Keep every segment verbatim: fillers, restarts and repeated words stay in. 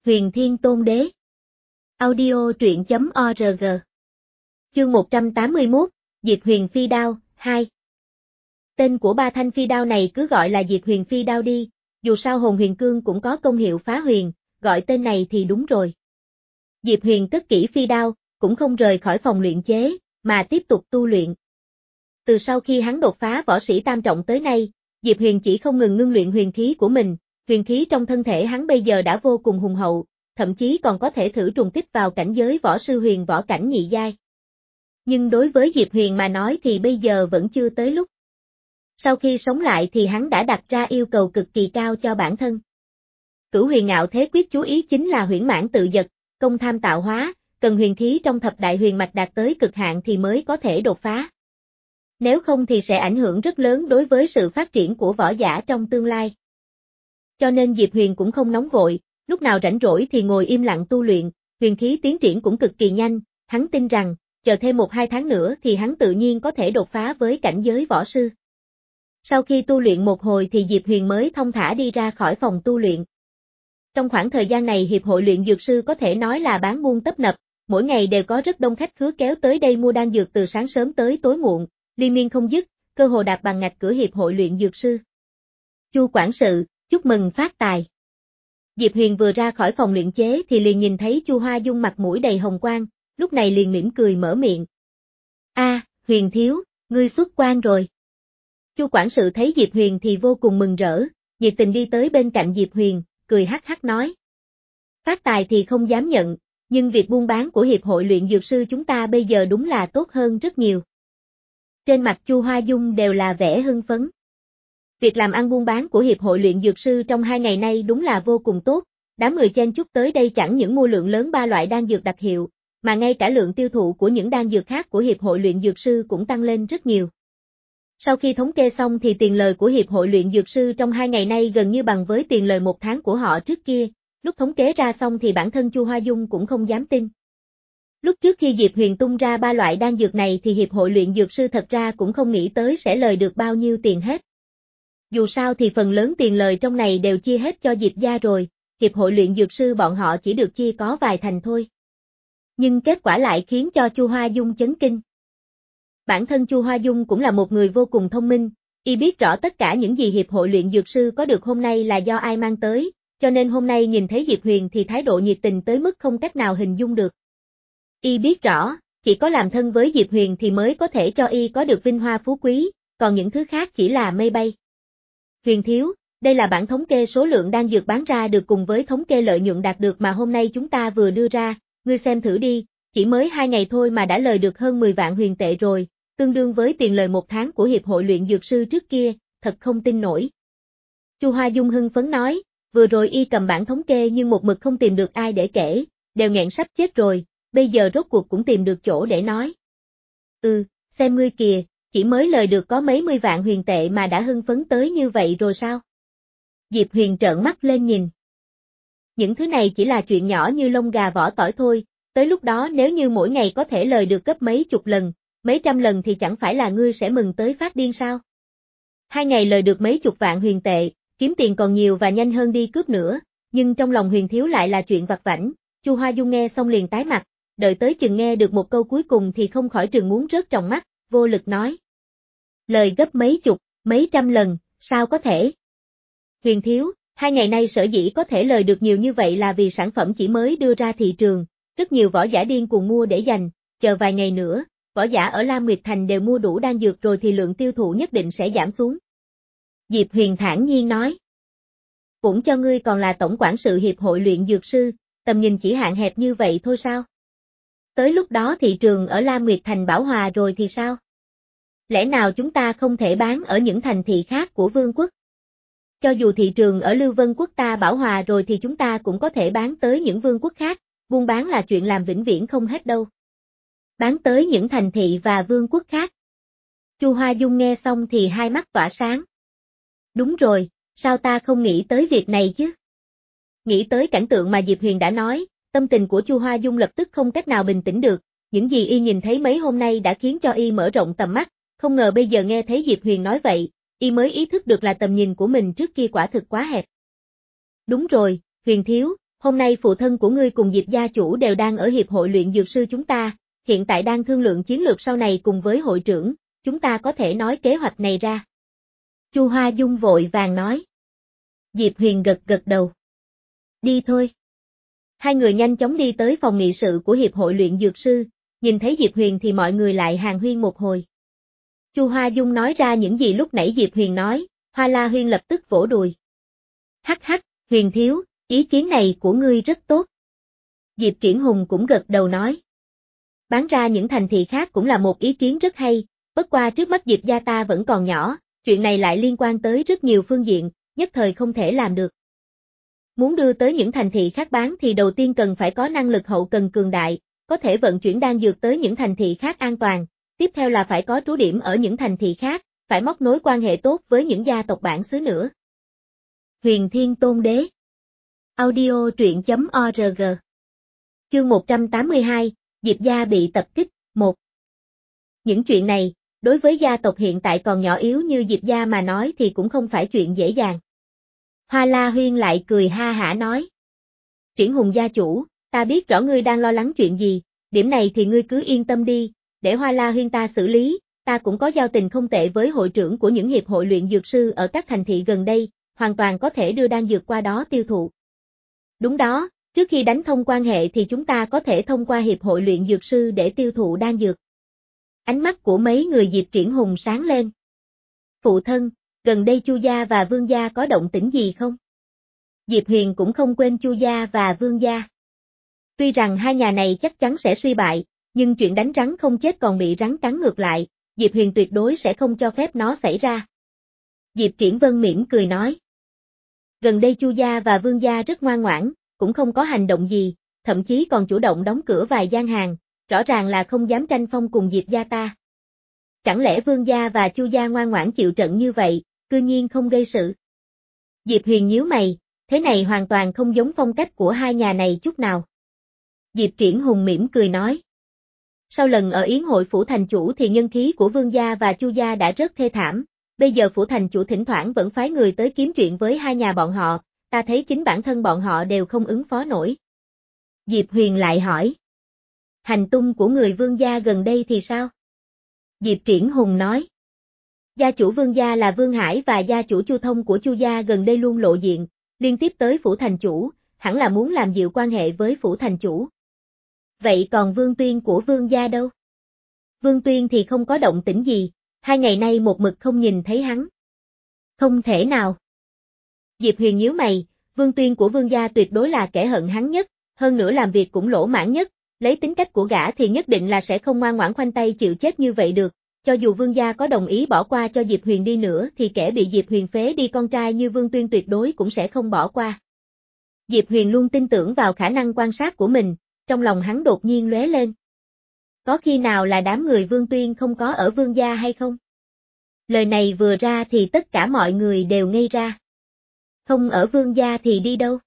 Huyền Thiên Tôn Đế. Audio truyện chấm org. Chương một trăm tám mươi mốt, Diệt Huyền Phi Đao, hai. Tên của ba thanh phi đao này cứ gọi là Diệt Huyền Phi Đao đi, dù sao hồn huyền cương cũng có công hiệu phá huyền, gọi tên này thì đúng rồi. Diệp Huyền cất kỹ phi đao, cũng không rời khỏi phòng luyện chế, mà tiếp tục tu luyện. Từ sau khi hắn đột phá võ sĩ tam trọng tới nay, Diệp Huyền chỉ không ngừng ngưng luyện huyền khí của mình, huyền khí trong thân thể hắn bây giờ đã vô cùng hùng hậu, thậm chí còn có thể thử trùng kích vào cảnh giới võ sư huyền võ cảnh nhị giai. Nhưng đối với Diệp Huyền mà nói thì bây giờ vẫn chưa tới lúc. Sau khi sống lại thì hắn đã đặt ra yêu cầu cực kỳ cao cho bản thân. Cửu huyền ngạo thế quyết chú ý chính là huyễn mãn tự giật, công tham tạo hóa, cần huyền khí trong thập đại huyền mạch đạt tới cực hạn thì mới có thể đột phá. Nếu không thì sẽ ảnh hưởng rất lớn đối với sự phát triển của võ giả trong tương lai. Cho nên Diệp Huyền cũng không nóng vội, lúc nào rảnh rỗi thì ngồi im lặng tu luyện, huyền khí tiến triển cũng cực kỳ nhanh, hắn tin rằng, chờ thêm một hai tháng nữa thì hắn tự nhiên có thể đột phá với cảnh giới võ sư. Sau khi tu luyện một hồi thì Diệp Huyền mới thong thả đi ra khỏi phòng tu luyện. Trong khoảng thời gian này Hiệp hội luyện dược sư có thể nói là bán buôn tấp nập, mỗi ngày đều có rất đông khách khứa kéo tới đây mua đan dược từ sáng sớm tới tối muộn, liên miên không dứt, cơ hồ đạp bằng ngạch cửa Hiệp hội luyện dược sư. Chu quản sự, chúc mừng phát tài. Diệp Huyền vừa ra khỏi phòng luyện chế thì liền nhìn thấy Chu Hoa Dung mặt mũi đầy hồng quang, lúc này liền mỉm cười mở miệng. A, Huyền thiếu, ngươi xuất quan rồi. Chu quản sự thấy Diệp Huyền thì vô cùng mừng rỡ, nhiệt tình đi tới bên cạnh Diệp Huyền, cười hắc hắc nói. Phát tài thì không dám nhận, nhưng việc buôn bán của Hiệp hội luyện dược sư chúng ta bây giờ đúng là tốt hơn rất nhiều. Trên mặt Chu Hoa Dung đều là vẻ hưng phấn. Việc làm ăn buôn bán của Hiệp hội luyện dược sư trong hai ngày nay đúng là vô cùng tốt, đám người chen chúc tới đây chẳng những mua lượng lớn ba loại đan dược đặc hiệu, mà ngay cả lượng tiêu thụ của những đan dược khác của Hiệp hội luyện dược sư cũng tăng lên rất nhiều. Sau khi thống kê xong thì tiền lời của Hiệp hội luyện dược sư trong hai ngày nay gần như bằng với tiền lời một tháng của họ trước kia, lúc thống kê ra xong thì bản thân Chu Hoa Dung cũng không dám tin. Lúc trước khi Diệp Huyền tung ra ba loại đan dược này thì Hiệp hội luyện dược sư thật ra cũng không nghĩ tới sẽ lời được bao nhiêu tiền hết. Dù sao thì phần lớn tiền lời trong này đều chia hết cho Diệp gia rồi, Hiệp hội luyện dược sư bọn họ chỉ được chia có vài thành thôi. Nhưng kết quả lại khiến cho Chu Hoa Dung chấn kinh. Bản thân Chu Hoa Dung cũng là một người vô cùng thông minh, y biết rõ tất cả những gì Hiệp hội luyện dược sư có được hôm nay là do ai mang tới, cho nên hôm nay nhìn thấy Diệp Huyền thì thái độ nhiệt tình tới mức không cách nào hình dung được. Y biết rõ, chỉ có làm thân với Diệp Huyền thì mới có thể cho y có được vinh hoa phú quý, còn những thứ khác chỉ là mây bay. Huyền thiếu, đây là bản thống kê số lượng đan dược bán ra được cùng với thống kê lợi nhuận đạt được mà hôm nay chúng ta vừa đưa ra, ngươi xem thử đi, chỉ mới hai ngày thôi mà đã lời được hơn mười vạn huyền tệ rồi, tương đương với tiền lời một tháng của Hiệp hội luyện dược sư trước kia, thật không tin nổi. Chu Hoa Dung hưng phấn nói, vừa rồi y cầm bản thống kê nhưng một mực không tìm được ai để kể, đều nghẹn sắp chết rồi, bây giờ rốt cuộc cũng tìm được chỗ để nói. Ừ, xem ngươi kìa, chỉ mới lời được có mấy mươi vạn huyền tệ mà đã hưng phấn tới như vậy rồi sao? Diệp Huyền trợn mắt lên nhìn. Những thứ này chỉ là chuyện nhỏ như lông gà vỏ tỏi thôi, tới lúc đó nếu như mỗi ngày có thể lời được gấp mấy chục lần, mấy trăm lần thì chẳng phải là ngươi sẽ mừng tới phát điên sao? Hai ngày lời được mấy chục vạn huyền tệ, kiếm tiền còn nhiều và nhanh hơn đi cướp nữa, nhưng trong lòng Huyền thiếu lại là chuyện vặt vãnh. Chu Hoa Dung nghe xong liền tái mặt, đợi tới chừng nghe được một câu cuối cùng thì không khỏi trừng muốn rớt trong mắt, vô lực nói. Lời gấp mấy chục, mấy trăm lần, sao có thể? Huyền thiếu, hai ngày nay sở dĩ có thể lời được nhiều như vậy là vì sản phẩm chỉ mới đưa ra thị trường, rất nhiều võ giả điên cuồng mua để dành, chờ vài ngày nữa, võ giả ở Lam Nguyệt Thành đều mua đủ đan dược rồi thì lượng tiêu thụ nhất định sẽ giảm xuống. Diệp Huyền thản nhiên nói. Cũng cho ngươi còn là tổng quản sự Hiệp hội luyện dược sư, tầm nhìn chỉ hạn hẹp như vậy thôi sao? Tới lúc đó thị trường ở Lam Nguyệt Thành bão hòa rồi thì sao? Lẽ nào chúng ta không thể bán ở những thành thị khác của vương quốc? Cho dù thị trường ở Lưu Vân quốc ta bão hòa rồi thì chúng ta cũng có thể bán tới những vương quốc khác, buôn bán là chuyện làm vĩnh viễn không hết đâu. Bán tới những thành thị và vương quốc khác. Chu Hoa Dung nghe xong thì hai mắt tỏa sáng. Đúng rồi, sao ta không nghĩ tới việc này chứ? Nghĩ tới cảnh tượng mà Diệp Huyền đã nói, tâm tình của Chu Hoa Dung lập tức không cách nào bình tĩnh được, những gì y nhìn thấy mấy hôm nay đã khiến cho y mở rộng tầm mắt, không ngờ bây giờ nghe thấy Diệp Huyền nói vậy, y mới ý thức được là tầm nhìn của mình trước kia quả thực quá hẹp. Đúng rồi, Huyền thiếu, hôm nay phụ thân của ngươi cùng Diệp gia chủ đều đang ở hiệp hội luyện dược sư chúng ta, hiện tại đang thương lượng chiến lược sau này cùng với hội trưởng, chúng ta có thể nói kế hoạch này ra. Chu Hoa Dung vội vàng nói. Diệp Huyền gật gật đầu. Đi thôi. Hai người nhanh chóng đi tới phòng nghị sự của hiệp hội luyện dược sư, nhìn thấy Diệp Huyền thì mọi người lại hàn huyên một hồi. Chu Hoa Dung nói ra những gì lúc nãy Diệp Huyền nói, Hoa La Huyên lập tức vỗ đùi. Hắc hắc, Huyền thiếu, ý kiến này của ngươi rất tốt. Diệp Triển Hùng cũng gật đầu nói. Bán ra những thành thị khác cũng là một ý kiến rất hay, bất qua trước mắt Diệp gia ta vẫn còn nhỏ, chuyện này lại liên quan tới rất nhiều phương diện, nhất thời không thể làm được. Muốn đưa tới những thành thị khác bán thì đầu tiên cần phải có năng lực hậu cần cường đại, có thể vận chuyển đan dược tới những thành thị khác an toàn, tiếp theo là phải có trú điểm ở những thành thị khác, phải móc nối quan hệ tốt với những gia tộc bản xứ nữa. Huyền Thiên Tôn Đế Audio truyện chấm org Chương một trăm tám mươi hai, Diệp gia bị tập kích, một. Những chuyện này, đối với gia tộc hiện tại còn nhỏ yếu như Diệp gia mà nói thì cũng không phải chuyện dễ dàng. Hoa La Huyên lại cười ha hả nói. Triển Hùng gia chủ, ta biết rõ ngươi đang lo lắng chuyện gì, điểm này thì ngươi cứ yên tâm đi, để Hoa La Huyên ta xử lý, ta cũng có giao tình không tệ với hội trưởng của những hiệp hội luyện dược sư ở các thành thị gần đây, hoàn toàn có thể đưa đan dược qua đó tiêu thụ. Đúng đó, trước khi đánh thông quan hệ thì chúng ta có thể thông qua hiệp hội luyện dược sư để tiêu thụ đan dược. Ánh mắt của mấy người Diệp Triển Hùng sáng lên. Phụ thân, gần đây Chu gia và Vương gia có động tĩnh gì không? Diệp Huyền cũng không quên Chu gia và Vương gia. Tuy rằng hai nhà này chắc chắn sẽ suy bại, nhưng chuyện đánh rắn không chết còn bị rắn cắn ngược lại, Diệp Huyền tuyệt đối sẽ không cho phép nó xảy ra. Diệp Triển Vân mỉm cười nói. Gần đây Chu gia và Vương gia rất ngoan ngoãn, cũng không có hành động gì, thậm chí còn chủ động đóng cửa vài gian hàng, rõ ràng là không dám tranh phong cùng Diệp gia ta. Chẳng lẽ Vương gia và Chu gia ngoan ngoãn chịu trận như vậy, cư nhiên không gây sự? Diệp Huyền nhíu mày, thế này hoàn toàn không giống phong cách của hai nhà này chút nào. Diệp Triển Hùng mỉm cười nói. Sau lần ở yến hội phủ thành chủ thì nhân khí của Vương gia và Chu gia đã rất thê thảm, bây giờ phủ thành chủ thỉnh thoảng vẫn phái người tới kiếm chuyện với hai nhà bọn họ, ta thấy chính bản thân bọn họ đều không ứng phó nổi. Diệp Huyền lại hỏi. Hành tung của người Vương gia gần đây thì sao? Diệp Triển Hùng nói. Gia chủ Vương gia là Vương Hải và gia chủ Chu Thông của Chu gia gần đây luôn lộ diện, liên tiếp tới phủ thành chủ, hẳn là muốn làm dịu quan hệ với phủ thành chủ. Vậy còn Vương Tuyên của Vương gia đâu? Vương Tuyên thì không có động tĩnh gì, hai ngày nay một mực không nhìn thấy hắn. Không thể nào. Diệp Huyền nhíu mày, Vương Tuyên của Vương gia tuyệt đối là kẻ hận hắn nhất, hơn nữa làm việc cũng lỗ mãn nhất, lấy tính cách của gã thì nhất định là sẽ không ngoan ngoãn khoanh tay chịu chết như vậy được, cho dù Vương gia có đồng ý bỏ qua cho Diệp Huyền đi nữa thì kẻ bị Diệp Huyền phế đi con trai như Vương Tuyên tuyệt đối cũng sẽ không bỏ qua. Diệp Huyền luôn tin tưởng vào khả năng quan sát của mình, trong lòng hắn đột nhiên lóe lên. Có khi nào là đám người Vương Tuyên không có ở Vương gia hay không? Lời này vừa ra thì tất cả mọi người đều ngây ra. Không ở Vương gia thì đi đâu?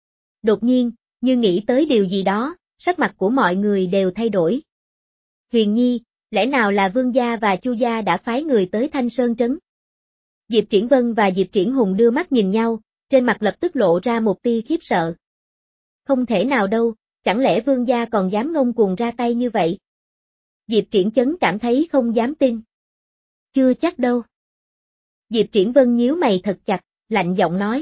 Đột nhiên, như nghĩ tới điều gì đó, sắc mặt của mọi người đều thay đổi. Huyền Nhi, lẽ nào là Vương gia và Chu gia đã phái người tới Thanh Sơn Trấn? Diệp Triển Vân và Diệp Triển Hùng đưa mắt nhìn nhau, trên mặt lập tức lộ ra một tia khiếp sợ. Không thể nào đâu, chẳng lẽ Vương gia còn dám ngông cuồng ra tay như vậy? Diệp Triển Chấn cảm thấy không dám tin. Chưa chắc đâu. Diệp Triển Vân nhíu mày thật chặt, lạnh giọng nói.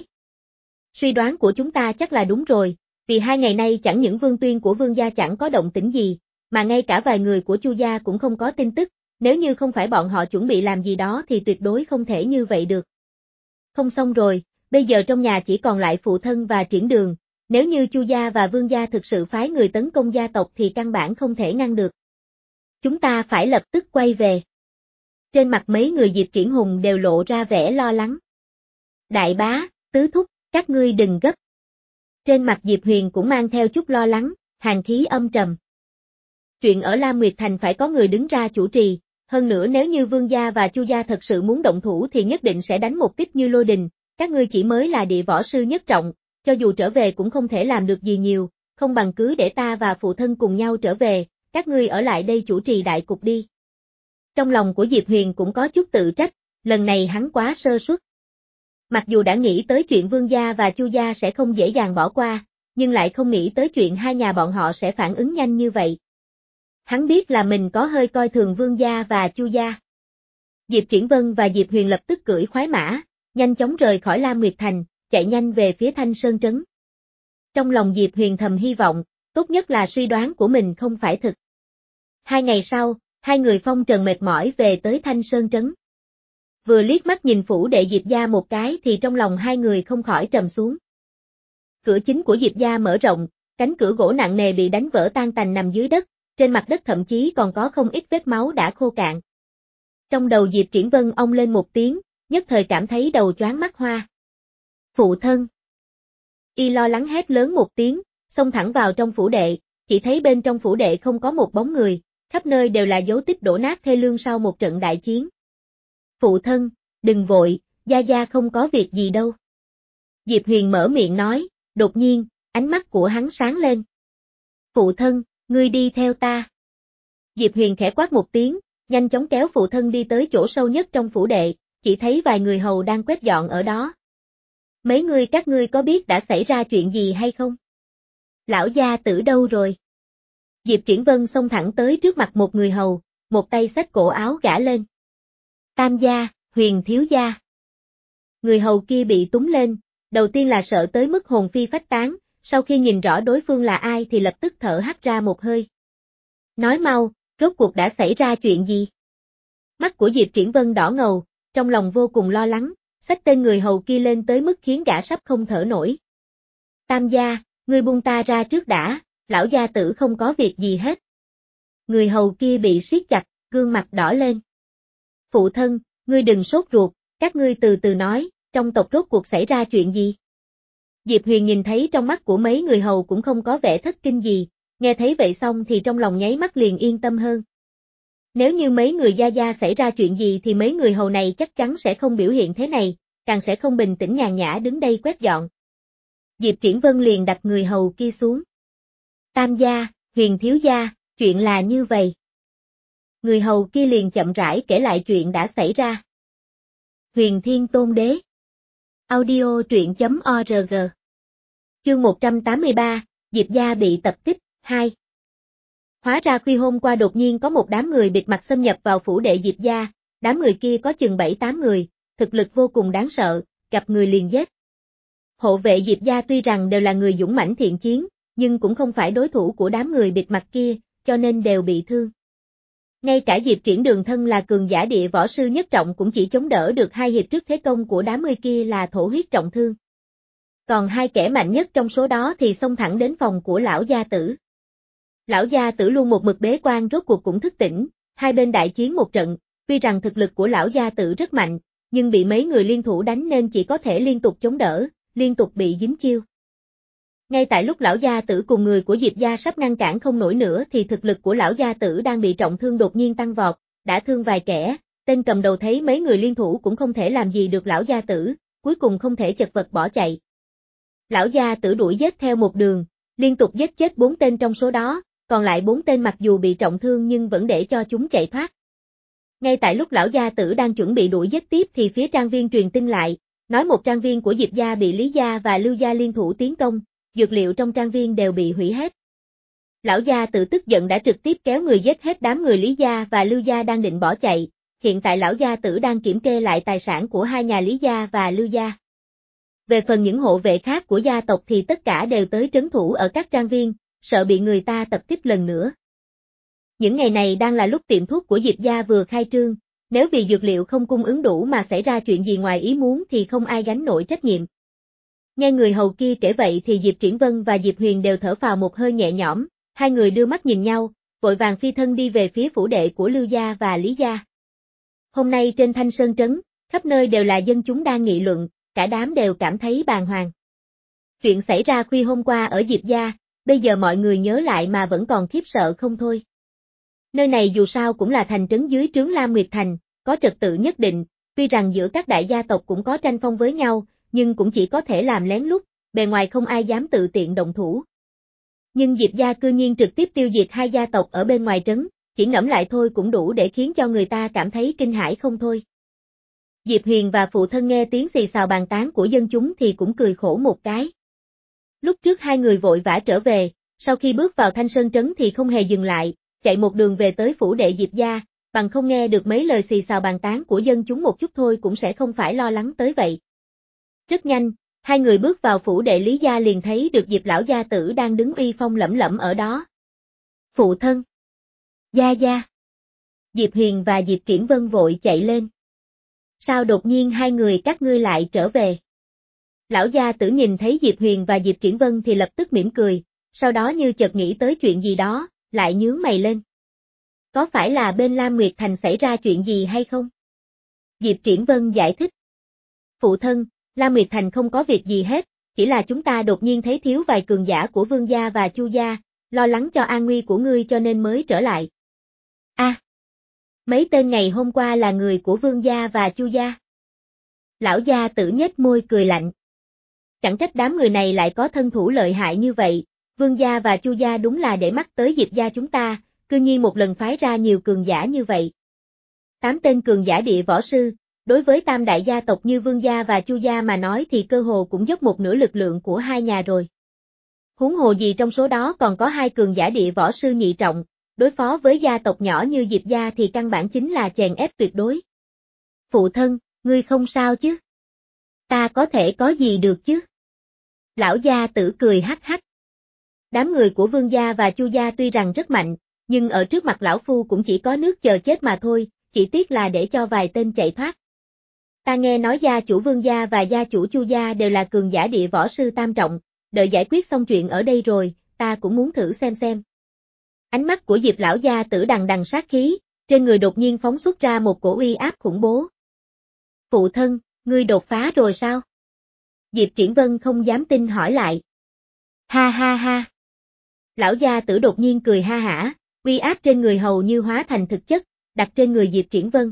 Suy đoán của chúng ta chắc là đúng rồi, vì hai ngày nay chẳng những Vương Tuyên của Vương gia chẳng có động tĩnh gì, mà ngay cả vài người của Chu gia cũng không có tin tức, nếu như không phải bọn họ chuẩn bị làm gì đó thì tuyệt đối không thể như vậy được. Không xong rồi, bây giờ trong nhà chỉ còn lại phụ thân và Triển Đường, nếu như Chu gia và Vương gia thực sự phái người tấn công gia tộc thì căn bản không thể ngăn được. Chúng ta phải lập tức quay về. Trên mặt mấy người Diệp Triển Hùng đều lộ ra vẻ lo lắng. Đại bá, tứ thúc, các ngươi đừng gấp. Trên mặt Diệp Huyền cũng mang theo chút lo lắng, hàn khí âm trầm. Chuyện ở Lam Nguyệt Thành phải có người đứng ra chủ trì, hơn nữa nếu như Vương gia và Chu gia thật sự muốn động thủ thì nhất định sẽ đánh một kích như lôi đình, các ngươi chỉ mới là địa võ sư nhất trọng, cho dù trở về cũng không thể làm được gì nhiều, không bằng cứ để ta và phụ thân cùng nhau trở về, các ngươi ở lại đây chủ trì đại cục đi. Trong lòng của Diệp Huyền cũng có chút tự trách, lần này hắn quá sơ suất. Mặc dù đã nghĩ tới chuyện Vương gia và Chu gia sẽ không dễ dàng bỏ qua, nhưng lại không nghĩ tới chuyện hai nhà bọn họ sẽ phản ứng nhanh như vậy. Hắn biết là mình có hơi coi thường Vương gia và Chu gia. Diệp Triển Vân và Diệp Huyền lập tức cưỡi khoái mã, nhanh chóng rời khỏi Lam Nguyệt Thành, chạy nhanh về phía Thanh Sơn Trấn. Trong lòng Diệp Huyền thầm hy vọng, tốt nhất là suy đoán của mình không phải thực. Hai ngày sau, hai người phong trần mệt mỏi về tới Thanh Sơn Trấn. Vừa liếc mắt nhìn phủ đệ Diệp gia một cái thì trong lòng hai người không khỏi trầm xuống. Cửa chính của Diệp gia mở rộng, cánh cửa gỗ nặng nề bị đánh vỡ tan tành nằm dưới đất, trên mặt đất thậm chí còn có không ít vết máu đã khô cạn. Trong đầu Diệp Triển Vân ong lên một tiếng, nhất thời cảm thấy đầu choáng mắt hoa. Phụ thân! Y lo lắng hét lớn một tiếng, xông thẳng vào trong phủ đệ, chỉ thấy bên trong phủ đệ không có một bóng người, khắp nơi đều là dấu tích đổ nát thê lương sau một trận đại chiến. Phụ thân, đừng vội, gia gia không có việc gì đâu. Diệp Huyền mở miệng nói, đột nhiên, ánh mắt của hắn sáng lên. Phụ thân, ngươi đi theo ta. Diệp Huyền khẽ quát một tiếng, nhanh chóng kéo phụ thân đi tới chỗ sâu nhất trong phủ đệ, chỉ thấy vài người hầu đang quét dọn ở đó. Mấy người các ngươi có biết đã xảy ra chuyện gì hay không? Lão gia tử đâu rồi? Diệp Triển Vân xông thẳng tới trước mặt một người hầu, một tay xách cổ áo gã lên. Tam gia, Huyền thiếu gia. Người hầu kia bị túng lên, đầu tiên là sợ tới mức hồn phi phách tán, sau khi nhìn rõ đối phương là ai thì lập tức thở hắt ra một hơi. Nói mau, rốt cuộc đã xảy ra chuyện gì? Mắt của Diệp Triển Vân đỏ ngầu, trong lòng vô cùng lo lắng, xách tên người hầu kia lên tới mức khiến gã sắp không thở nổi. Tam gia, ngươi buông ta ra trước đã, lão gia tử không có việc gì hết. Người hầu kia bị siết chặt, gương mặt đỏ lên. Phụ thân, ngươi đừng sốt ruột, các ngươi từ từ nói, trong tộc rốt cuộc xảy ra chuyện gì? Diệp Huyền nhìn thấy trong mắt của mấy người hầu cũng không có vẻ thất kinh gì, nghe thấy vậy xong thì trong lòng nháy mắt liền yên tâm hơn. Nếu như mấy người gia gia xảy ra chuyện gì thì mấy người hầu này chắc chắn sẽ không biểu hiện thế này, càng sẽ không bình tĩnh nhàn nhã đứng đây quét dọn. Diệp Triển Vân liền đặt người hầu kia xuống. Tam gia, Huyền thiếu gia, chuyện là như vậy. Người hầu kia liền chậm rãi kể lại chuyện đã xảy ra. Huyền Thiên Tôn Đế. Audio truyện chấm org. Chương một trăm tám mươi ba, Diệp gia bị tập kích, hai. Hóa ra khuya hôm qua đột nhiên có một đám người bịt mặt xâm nhập vào phủ đệ Diệp gia, đám người kia có chừng bảy tám người, thực lực vô cùng đáng sợ, gặp người liền giết. Hộ vệ Diệp gia tuy rằng đều là người dũng mãnh thiện chiến, nhưng cũng không phải đối thủ của đám người bịt mặt kia, cho nên đều bị thương. Ngay cả Diệp Triển Đường thân là cường giả địa võ sư nhất trọng cũng chỉ chống đỡ được hai hiệp trước thế công của đám người kia là thổ huyết trọng thương. Còn hai kẻ mạnh nhất trong số đó thì xông thẳng đến phòng của lão gia tử. Lão gia tử luôn một mực bế quan rốt cuộc cũng thức tỉnh, hai bên đại chiến một trận, tuy rằng thực lực của lão gia tử rất mạnh, nhưng bị mấy người liên thủ đánh nên chỉ có thể liên tục chống đỡ, liên tục bị dính chiêu. Ngay tại lúc lão gia tử cùng người của Diệp gia sắp ngăn cản không nổi nữa thì thực lực của lão gia tử đang bị trọng thương đột nhiên tăng vọt, đã thương vài kẻ, tên cầm đầu thấy mấy người liên thủ cũng không thể làm gì được lão gia tử, cuối cùng không thể chật vật bỏ chạy. Lão gia tử đuổi giết theo một đường, liên tục giết chết bốn tên trong số đó, còn lại bốn tên mặc dù bị trọng thương nhưng vẫn để cho chúng chạy thoát. Ngay tại lúc lão gia tử đang chuẩn bị đuổi giết tiếp thì phía trang viên truyền tin lại, nói một trang viên của Diệp gia bị Lý gia và Lưu gia liên thủ tiến công, dược liệu trong trang viên đều bị hủy hết. Lão gia tử tức giận đã trực tiếp kéo người giết hết đám người Lý gia và Lưu gia đang định bỏ chạy, hiện tại lão gia tử đang kiểm kê lại tài sản của hai nhà Lý gia và Lưu gia. Về phần những hộ vệ khác của gia tộc thì tất cả đều tới trấn thủ ở các trang viên, sợ bị người ta tập kích lần nữa. Những ngày này đang là lúc tiệm thuốc của Diệp gia vừa khai trương, nếu vì dược liệu không cung ứng đủ mà xảy ra chuyện gì ngoài ý muốn thì không ai gánh nổi trách nhiệm. Nghe người hầu kia kể vậy thì Diệp Triển Vân và Diệp Huyền đều thở phào một hơi nhẹ nhõm, hai người đưa mắt nhìn nhau, vội vàng phi thân đi về phía phủ đệ của Lưu gia và Lý gia. Hôm nay trên Thanh Sơn Trấn, khắp nơi đều là dân chúng đang nghị luận, cả đám đều cảm thấy bàng hoàng. Chuyện xảy ra khuya hôm qua ở Diệp gia, bây giờ mọi người nhớ lại mà vẫn còn khiếp sợ không thôi. Nơi này dù sao cũng là thành trấn dưới trướng Lam Nguyệt Thành, có trật tự nhất định, tuy rằng giữa các đại gia tộc cũng có tranh phong với nhau, nhưng cũng chỉ có thể làm lén lút, bề ngoài không ai dám tự tiện động thủ. Nhưng Diệp gia cư nhiên trực tiếp tiêu diệt hai gia tộc ở bên ngoài trấn, chỉ ngẫm lại thôi cũng đủ để khiến cho người ta cảm thấy kinh hãi không thôi. Diệp Huyền và phụ thân nghe tiếng xì xào bàn tán của dân chúng thì cũng cười khổ một cái. Lúc trước hai người vội vã trở về, sau khi bước vào Thanh Sơn Trấn thì không hề dừng lại, chạy một đường về tới phủ đệ Diệp gia, bằng không nghe được mấy lời xì xào bàn tán của dân chúng một chút thôi cũng sẽ không phải lo lắng tới vậy. Rất nhanh, hai người bước vào phủ đệ Lý gia liền thấy được Diệp lão gia tử đang đứng uy phong lẫm lẫm ở đó. Phụ thân. Gia gia. Diệp Huyền và Diệp Triển Vân vội chạy lên. Sao đột nhiên hai người các ngươi lại trở về? Lão gia tử nhìn thấy Diệp Huyền và Diệp Triển Vân thì lập tức mỉm cười, sau đó như chợt nghĩ tới chuyện gì đó, lại nhướng mày lên. Có phải là bên Lam Nguyệt Thành xảy ra chuyện gì hay không? Diệp Triển Vân giải thích. Phụ thân, Lam Nguyệt Thành không có việc gì hết, chỉ là chúng ta đột nhiên thấy thiếu vài cường giả của Vương gia và Chu gia, lo lắng cho an nguy của ngươi cho nên mới trở lại. A, à, mấy tên ngày hôm qua là người của Vương gia và Chu gia. Lão gia tử nhếch môi cười lạnh. Chẳng trách đám người này lại có thân thủ lợi hại như vậy, Vương gia và Chu gia đúng là để mắt tới Diệp gia chúng ta, cư nhiên một lần phái ra nhiều cường giả như vậy. Tám tên cường giả địa võ sư, đối với tam đại gia tộc như Vương gia và Chu gia mà nói thì cơ hồ cũng dốc một nửa lực lượng của hai nhà rồi. Huống hồ gì trong số đó còn có hai cường giả địa võ sư nhị trọng, đối phó với gia tộc nhỏ như Diệp gia thì căn bản chính là chèn ép tuyệt đối. Phụ thân, ngươi không sao chứ? Ta có thể có gì được chứ? Lão gia tử cười hắc hắc. Đám người của Vương gia và Chu gia tuy rằng rất mạnh, nhưng ở trước mặt lão phu cũng chỉ có nước chờ chết mà thôi, chỉ tiếc là để cho vài tên chạy thoát. Ta nghe nói gia chủ Vương gia và gia chủ Chu gia đều là cường giả địa võ sư tam trọng, đợi giải quyết xong chuyện ở đây rồi, ta cũng muốn thử xem xem. Ánh mắt của Diệp lão gia tử đằng đằng sát khí, trên người đột nhiên phóng xuất ra một cổ uy áp khủng bố. Phụ thân, ngươi đột phá rồi sao? Diệp Triển Vân không dám tin hỏi lại. Ha ha ha. Lão gia tử đột nhiên cười ha hả, uy áp trên người hầu như hóa thành thực chất, đặt trên người Diệp Triển Vân.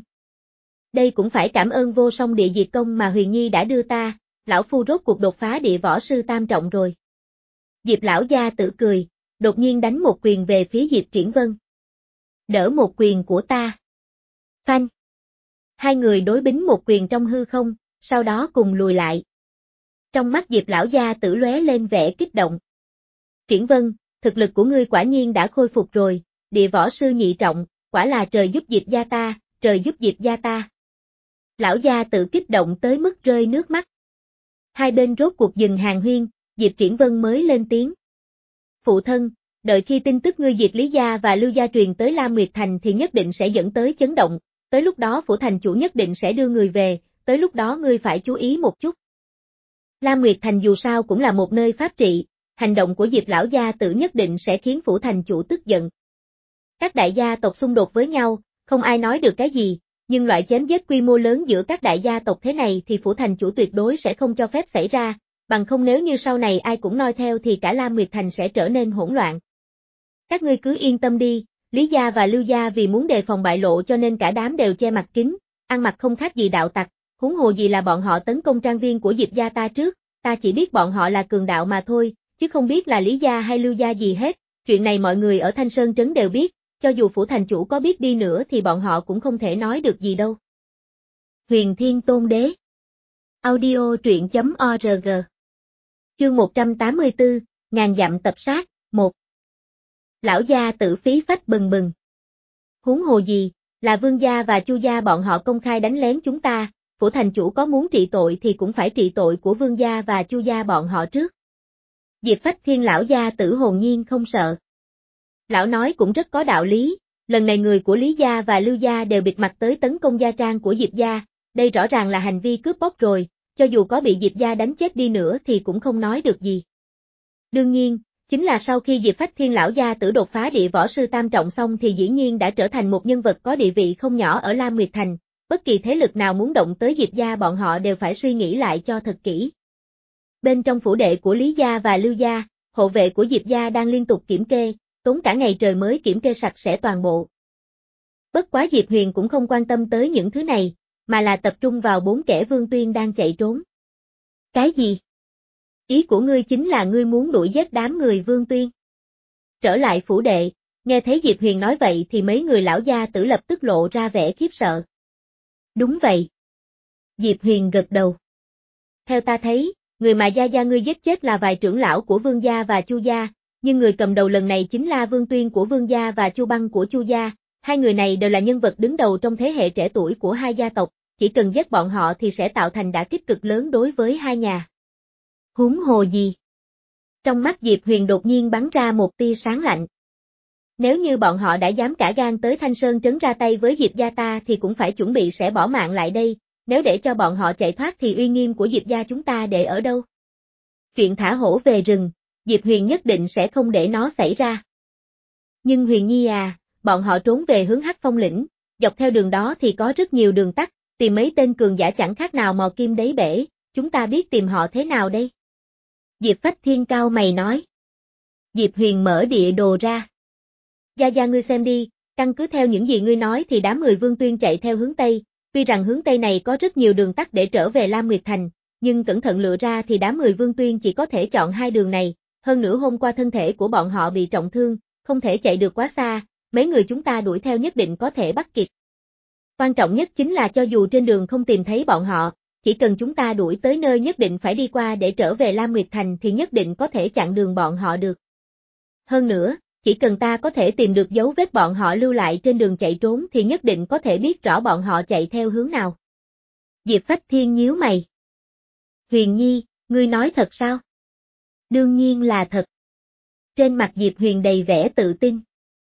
Đây cũng phải cảm ơn vô song địa diệt công mà Huyền Nhi đã đưa ta, lão phu rốt cuộc đột phá địa võ sư tam trọng rồi. Diệp lão gia tử cười, đột nhiên đánh một quyền về phía Diệp Triển Vân. Đỡ một quyền của ta. Phanh. Hai người đối bính một quyền trong hư không, sau đó cùng lùi lại. Trong mắt Diệp lão gia tử lóe lên vẻ kích động. Triển Vân, thực lực của ngươi quả nhiên đã khôi phục rồi, địa võ sư nhị trọng, quả là trời giúp Diệp gia ta, trời giúp Diệp gia ta. Lão gia tử kích động tới mức rơi nước mắt. Hai bên rốt cuộc dừng hàng huyên, Diệp Triển Vân mới lên tiếng. Phụ thân, đợi khi tin tức ngươi diệt Lý gia và Lưu gia truyền tới Lam Nguyệt Thành thì nhất định sẽ dẫn tới chấn động, tới lúc đó phủ thành chủ nhất định sẽ đưa người về, tới lúc đó ngươi phải chú ý một chút. Lam Nguyệt Thành dù sao cũng là một nơi pháp trị, hành động của Diệp lão gia tử nhất định sẽ khiến phủ thành chủ tức giận. Các đại gia tộc xung đột với nhau, không ai nói được cái gì, nhưng loại chém giết quy mô lớn giữa các đại gia tộc thế này thì phủ thành chủ tuyệt đối sẽ không cho phép xảy ra, bằng không nếu như sau này ai cũng noi theo thì cả Lam Nguyệt Thành sẽ trở nên hỗn loạn. Các ngươi cứ yên tâm đi, Lý gia và Lưu gia vì muốn đề phòng bại lộ cho nên cả đám đều che mặt kín, ăn mặc không khác gì đạo tặc, huống hồ gì là bọn họ tấn công trang viên của Diệp gia ta trước, ta chỉ biết bọn họ là cường đạo mà thôi, chứ không biết là Lý gia hay Lưu gia gì hết, chuyện này mọi người ở Thanh Sơn Trấn đều biết, cho dù phủ thành chủ có biết đi nữa thì bọn họ cũng không thể nói được gì đâu. Huyền Thiên Tôn Đế. Audio truyện chấm org. Chương một trăm tám mươi tư, ngàn dặm tập sát, một. Lão gia tử phí phách bừng bừng. Huống hồ gì, là Vương gia và Chu gia bọn họ công khai đánh lén chúng ta, phủ thành chủ có muốn trị tội thì cũng phải trị tội của Vương gia và Chu gia bọn họ trước. Diệp Phách Thiên lão gia tử hồn nhiên không sợ. Lão nói cũng rất có đạo lý, lần này người của Lý gia và Lưu gia đều bịt mặt tới tấn công gia trang của Diệp gia, đây rõ ràng là hành vi cướp bóc rồi, cho dù có bị Diệp gia đánh chết đi nữa thì cũng không nói được gì. Đương nhiên, chính là sau khi Diệp Phách Thiên lão gia tử đột phá địa võ sư tam trọng xong thì dĩ nhiên đã trở thành một nhân vật có địa vị không nhỏ ở Lam Nguyệt Thành, bất kỳ thế lực nào muốn động tới Diệp gia bọn họ đều phải suy nghĩ lại cho thật kỹ. Bên trong phủ đệ của Lý gia và Lưu gia, hộ vệ của Diệp gia đang liên tục kiểm kê, tốn cả ngày trời mới kiểm kê sạch sẽ toàn bộ. Bất quá Diệp Huyền cũng không quan tâm tới những thứ này, mà là tập trung vào bốn kẻ Vương Tuyên đang chạy trốn. Cái gì? Ý của ngươi chính là ngươi muốn đuổi giết đám người Vương Tuyên. Trở lại phủ đệ, nghe thấy Diệp Huyền nói vậy thì mấy người lão gia tử lập tức lộ ra vẻ khiếp sợ. Đúng vậy. Diệp Huyền gật đầu. Theo ta thấy, người mà gia gia ngươi giết chết là vài trưởng lão của Vương gia và Chu gia, nhưng người cầm đầu lần này chính là Vương Tuyên của Vương gia và Chu Băng của Chu gia, hai người này đều là nhân vật đứng đầu trong thế hệ trẻ tuổi của hai gia tộc, chỉ cần giết bọn họ thì sẽ tạo thành đả kích cực lớn đối với hai nhà. Huống hồ gì? Trong mắt Diệp Huyền đột nhiên bắn ra một tia sáng lạnh. Nếu như bọn họ đã dám cả gan tới Thanh Sơn trấn ra tay với Diệp gia ta thì cũng phải chuẩn bị sẽ bỏ mạng lại đây, nếu để cho bọn họ chạy thoát thì uy nghiêm của Diệp gia chúng ta để ở đâu? Chuyện thả hổ về rừng, Diệp Huyền nhất định sẽ không để nó xảy ra. Nhưng Huyền Nhi à, bọn họ trốn về hướng Hắc Phong lĩnh, dọc theo đường đó thì có rất nhiều đường tắt, tìm mấy tên cường giả chẳng khác nào mò kim đáy bể, chúng ta biết tìm họ thế nào đây? Diệp Phách Thiên cao mày nói. Diệp Huyền mở địa đồ ra. Gia Gia ngươi xem đi, căn cứ theo những gì ngươi nói thì đám người Vương Tuyên chạy theo hướng Tây, tuy rằng hướng Tây này có rất nhiều đường tắt để trở về Lam Nguyệt Thành, nhưng cẩn thận lựa ra thì đám người Vương Tuyên chỉ có thể chọn hai đường này, hơn nữa hôm qua thân thể của bọn họ bị trọng thương, không thể chạy được quá xa, mấy người chúng ta đuổi theo nhất định có thể bắt kịp. Quan trọng nhất chính là cho dù trên đường không tìm thấy bọn họ, chỉ cần chúng ta đuổi tới nơi nhất định phải đi qua để trở về Lam Nguyệt Thành thì nhất định có thể chặn đường bọn họ được. Hơn nữa, chỉ cần ta có thể tìm được dấu vết bọn họ lưu lại trên đường chạy trốn thì nhất định có thể biết rõ bọn họ chạy theo hướng nào. Diệp Phách Thiên nhíu mày. Huyền Nhi, ngươi nói thật sao? Đương nhiên là thật. Trên mặt Diệp Huyền đầy vẻ tự tin.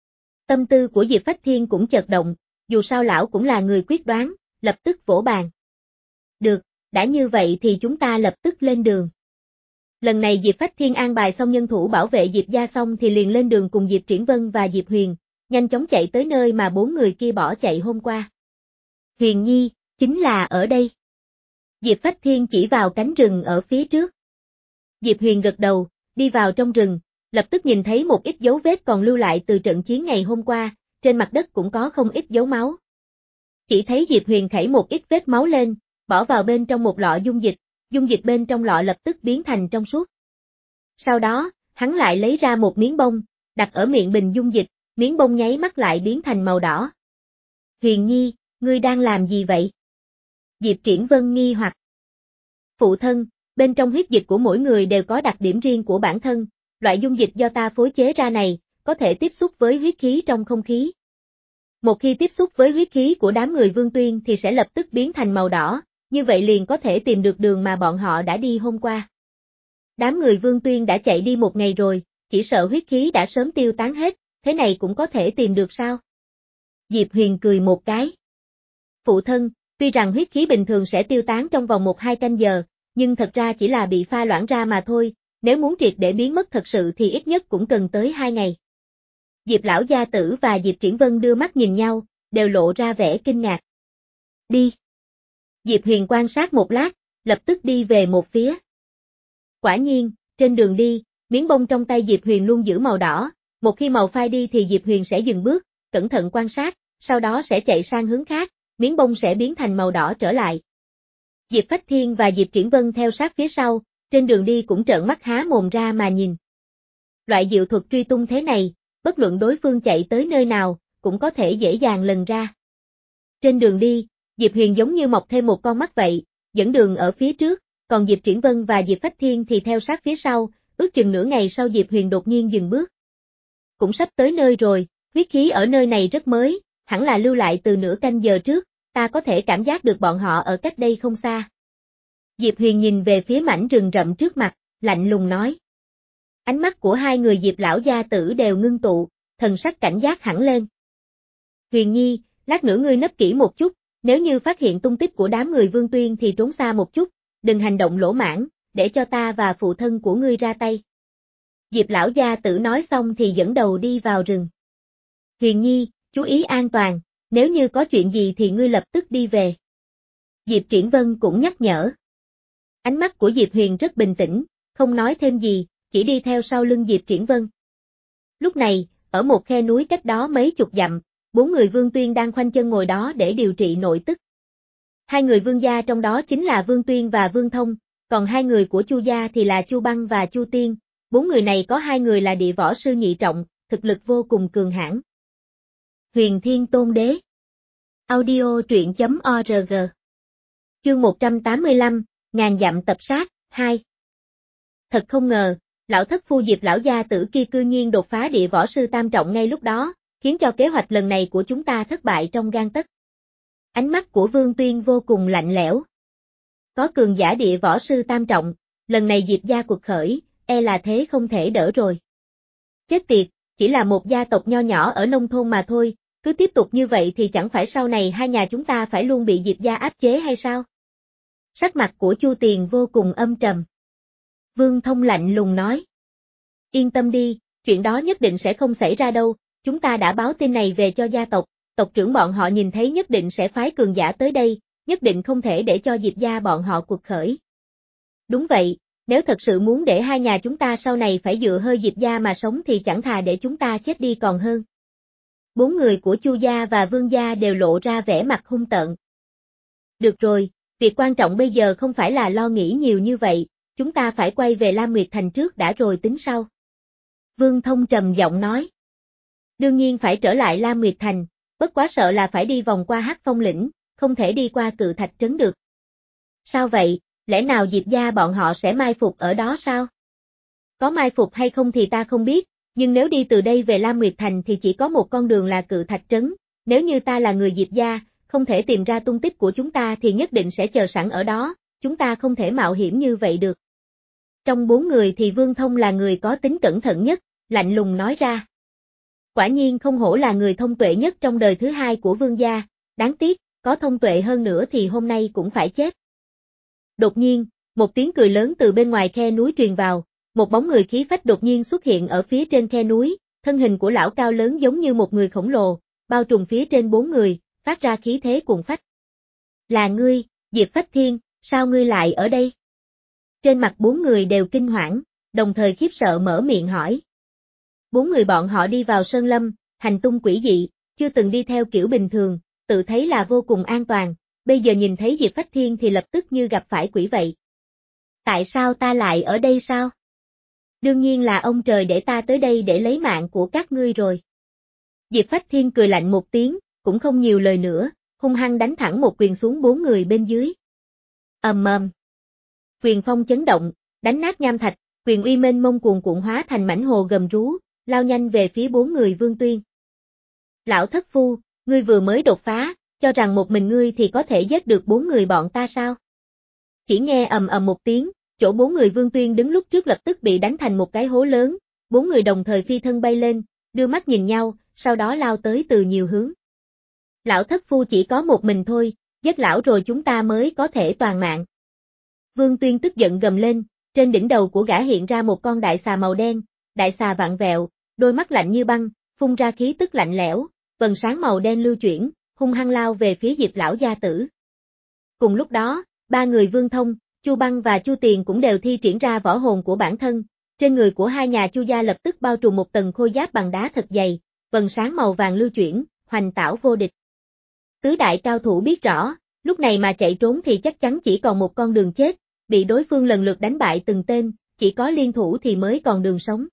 Tâm tư của Diệp Phách Thiên cũng chợt động, dù sao lão cũng là người quyết đoán, lập tức vỗ bàn. Được, đã như vậy thì chúng ta lập tức lên đường. Lần này Diệp Phách Thiên an bài xong nhân thủ bảo vệ Diệp gia xong thì liền lên đường cùng Diệp Triển Vân và Diệp Huyền, nhanh chóng chạy tới nơi mà bốn người kia bỏ chạy hôm qua. Huyền Nhi, chính là ở đây. Diệp Phách Thiên chỉ vào cánh rừng ở phía trước. Diệp Huyền gật đầu, đi vào trong rừng, lập tức nhìn thấy một ít dấu vết còn lưu lại từ trận chiến ngày hôm qua, trên mặt đất cũng có không ít dấu máu. Chỉ thấy Diệp Huyền khẩy một ít vết máu lên, bỏ vào bên trong một lọ dung dịch, dung dịch bên trong lọ lập tức biến thành trong suốt. Sau đó, hắn lại lấy ra một miếng bông, đặt ở miệng bình dung dịch, miếng bông nháy mắt lại biến thành màu đỏ. Huyền Nhi, ngươi đang làm gì vậy? Diệp Triển Vân nghi hoặc. Phụ thân, bên trong huyết dịch của mỗi người đều có đặc điểm riêng của bản thân, loại dung dịch do ta phối chế ra này, có thể tiếp xúc với huyết khí trong không khí. Một khi tiếp xúc với huyết khí của đám người Vương Tuyên thì sẽ lập tức biến thành màu đỏ, như vậy liền có thể tìm được đường mà bọn họ đã đi hôm qua. Đám người Vương Tuyên đã chạy đi một ngày rồi, chỉ sợ huyết khí đã sớm tiêu tán hết, thế này cũng có thể tìm được sao? Diệp Huyền cười một cái. Phụ thân, tuy rằng huyết khí bình thường sẽ tiêu tán trong vòng một hai canh giờ, nhưng thật ra chỉ là bị pha loãng ra mà thôi, nếu muốn triệt để biến mất thật sự thì ít nhất cũng cần tới hai ngày. Diệp lão gia tử và Diệp Triển Vân đưa mắt nhìn nhau, đều lộ ra vẻ kinh ngạc. Đi. Diệp Huyền quan sát một lát, lập tức đi về một phía. Quả nhiên, trên đường đi, miếng bông trong tay Diệp Huyền luôn giữ màu đỏ, một khi màu phai đi thì Diệp Huyền sẽ dừng bước, cẩn thận quan sát, sau đó sẽ chạy sang hướng khác, miếng bông sẽ biến thành màu đỏ trở lại. Diệp Phách Thiên và Diệp Triển Vân theo sát phía sau, trên đường đi cũng trợn mắt há mồm ra mà nhìn. Loại diệu thuật truy tung thế này, bất luận đối phương chạy tới nơi nào, cũng có thể dễ dàng lần ra. Trên đường đi, Diệp Huyền giống như mọc thêm một con mắt vậy, dẫn đường ở phía trước, còn Diệp Triển Vân và Diệp Phách Thiên thì theo sát phía sau, ước chừng nửa ngày sau Diệp Huyền đột nhiên dừng bước. Cũng sắp tới nơi rồi, huyết khí ở nơi này rất mới, hẳn là lưu lại từ nửa canh giờ trước, ta có thể cảm giác được bọn họ ở cách đây không xa. Diệp Huyền nhìn về phía mảnh rừng rậm trước mặt, lạnh lùng nói. Ánh mắt của hai người Diệp lão gia tử đều ngưng tụ, thần sắc cảnh giác hẳn lên. Huyền Nhi, lát nữa ngươi nấp kỹ một chút, nếu như phát hiện tung tích của đám người Vương Tuyên thì trốn xa một chút, đừng hành động lỗ mãng, để cho ta và phụ thân của ngươi ra tay. Diệp lão gia tử nói xong thì dẫn đầu đi vào rừng. Huyền Nhi, chú ý an toàn, nếu như có chuyện gì thì ngươi lập tức đi về. Diệp Triển Vân cũng nhắc nhở. Ánh mắt của Diệp Huyền rất bình tĩnh, không nói thêm gì, chỉ đi theo sau lưng Diệp Triển Vân. Lúc này, ở một khe núi cách đó mấy chục dặm, bốn người Vương Tuyên đang khoanh chân ngồi đó để điều trị nội tức. Hai người Vương gia trong đó chính là Vương Tuyên và Vương Thông, còn hai người của Chu gia thì là Chu Băng và Chu Tiên, bốn người này có hai người là địa võ sư nhị trọng, thực lực vô cùng cường hãn. Huyền Thiên Tôn Đế. Audio truyện chấm org. Chương một trăm tám mươi lăm, ngàn dặm tập sát, hai. Thật không ngờ, lão thất phu Diệp lão gia tử kia cư nhiên đột phá địa võ sư tam trọng ngay lúc đó, khiến cho kế hoạch lần này của chúng ta thất bại trong gang tấc. Ánh mắt của Vương Tuyên vô cùng lạnh lẽo. Có cường giả địa võ sư tam trọng, lần này Diệp gia cuộc khởi, e là thế không thể đỡ rồi. Chết tiệt, chỉ là một gia tộc nho nhỏ ở nông thôn mà thôi, cứ tiếp tục như vậy thì chẳng phải sau này hai nhà chúng ta phải luôn bị Diệp gia áp chế hay sao? Sắc mặt của Chu Tiền vô cùng âm trầm. Vương Thông lạnh lùng nói. Yên tâm đi, chuyện đó nhất định sẽ không xảy ra đâu, chúng ta đã báo tin này về cho gia tộc, tộc trưởng bọn họ nhìn thấy nhất định sẽ phái cường giả tới đây, nhất định không thể để cho Diệp gia bọn họ cuộc khởi. Đúng vậy, nếu thật sự muốn để hai nhà chúng ta sau này phải dựa hơi Diệp gia mà sống thì chẳng thà để chúng ta chết đi còn hơn. Bốn người của Chu gia và Vương gia đều lộ ra vẻ mặt hung tợn. Được rồi, việc quan trọng bây giờ không phải là lo nghĩ nhiều như vậy, chúng ta phải quay về Lam Nguyệt Thành trước đã rồi tính sau. Vương Thông trầm giọng nói. Đương nhiên phải trở lại Lam Nguyệt Thành, bất quá sợ là phải đi vòng qua Hắc Phong lĩnh, không thể đi qua Cự Thạch trấn được. Sao vậy, lẽ nào Diệp gia bọn họ sẽ mai phục ở đó sao? Có mai phục hay không thì ta không biết, nhưng nếu đi từ đây về Lam Nguyệt Thành thì chỉ có một con đường là Cự Thạch trấn, nếu như ta là người Diệp gia, không thể tìm ra tung tích của chúng ta thì nhất định sẽ chờ sẵn ở đó, chúng ta không thể mạo hiểm như vậy được. Trong bốn người thì Vương Thông là người có tính cẩn thận nhất, lạnh lùng nói ra. Quả nhiên không hổ là người thông tuệ nhất trong đời thứ hai của Vương gia, đáng tiếc, có thông tuệ hơn nữa thì hôm nay cũng phải chết. Đột nhiên, một tiếng cười lớn từ bên ngoài khe núi truyền vào, một bóng người khí phách đột nhiên xuất hiện ở phía trên khe núi, thân hình của lão cao lớn giống như một người khổng lồ, bao trùm phía trên bốn người, phát ra khí thế cuồng phách. Là ngươi, Diệp Phách Thiên, sao ngươi lại ở đây? Trên mặt bốn người đều kinh hoảng, đồng thời khiếp sợ mở miệng hỏi. Bốn người bọn họ đi vào sơn lâm, hành tung quỷ dị, chưa từng đi theo kiểu bình thường, tự thấy là vô cùng an toàn, bây giờ nhìn thấy Diệp Phách Thiên thì lập tức như gặp phải quỷ vậy. Tại sao ta lại ở đây sao? Đương nhiên là ông trời để ta tới đây để lấy mạng của các ngươi rồi. Diệp Phách Thiên cười lạnh một tiếng, cũng không nhiều lời nữa, hung hăng đánh thẳng một quyền xuống bốn người bên dưới. Ầm ầm. Quyền phong chấn động, đánh nát nham thạch, quyền uy mênh mông cuồn cuộn hóa thành mảnh hồ gầm rú, lao nhanh về phía bốn người Vương Tuyên. Lão thất phu, ngươi vừa mới đột phá, cho rằng một mình ngươi thì có thể giết được bốn người bọn ta sao? Chỉ nghe ầm ầm một tiếng, chỗ bốn người Vương Tuyên đứng lúc trước lập tức bị đánh thành một cái hố lớn, bốn người đồng thời phi thân bay lên, đưa mắt nhìn nhau, sau đó lao tới từ nhiều hướng. Lão thất phu chỉ có một mình thôi, giết lão rồi chúng ta mới có thể toàn mạng. Vương Tuyên tức giận gầm lên, trên đỉnh đầu của gã hiện ra một con đại xà màu đen, đại xà vặn vẹo, đôi mắt lạnh như băng, phun ra khí tức lạnh lẽo, vầng sáng màu đen lưu chuyển, hung hăng lao về phía Diệp lão gia tử. Cùng lúc đó, ba người Vương Thông, Chu Băng và Chu Tiền cũng đều thi triển ra võ hồn của bản thân, trên người của hai nhà Chu gia lập tức bao trùm một tầng khôi giáp bằng đá thật dày, vầng sáng màu vàng lưu chuyển, hoành tảo vô địch. Tứ đại cao thủ biết rõ, lúc này mà chạy trốn thì chắc chắn chỉ còn một con đường chết, bị đối phương lần lượt đánh bại từng tên, chỉ có liên thủ thì mới còn đường sống.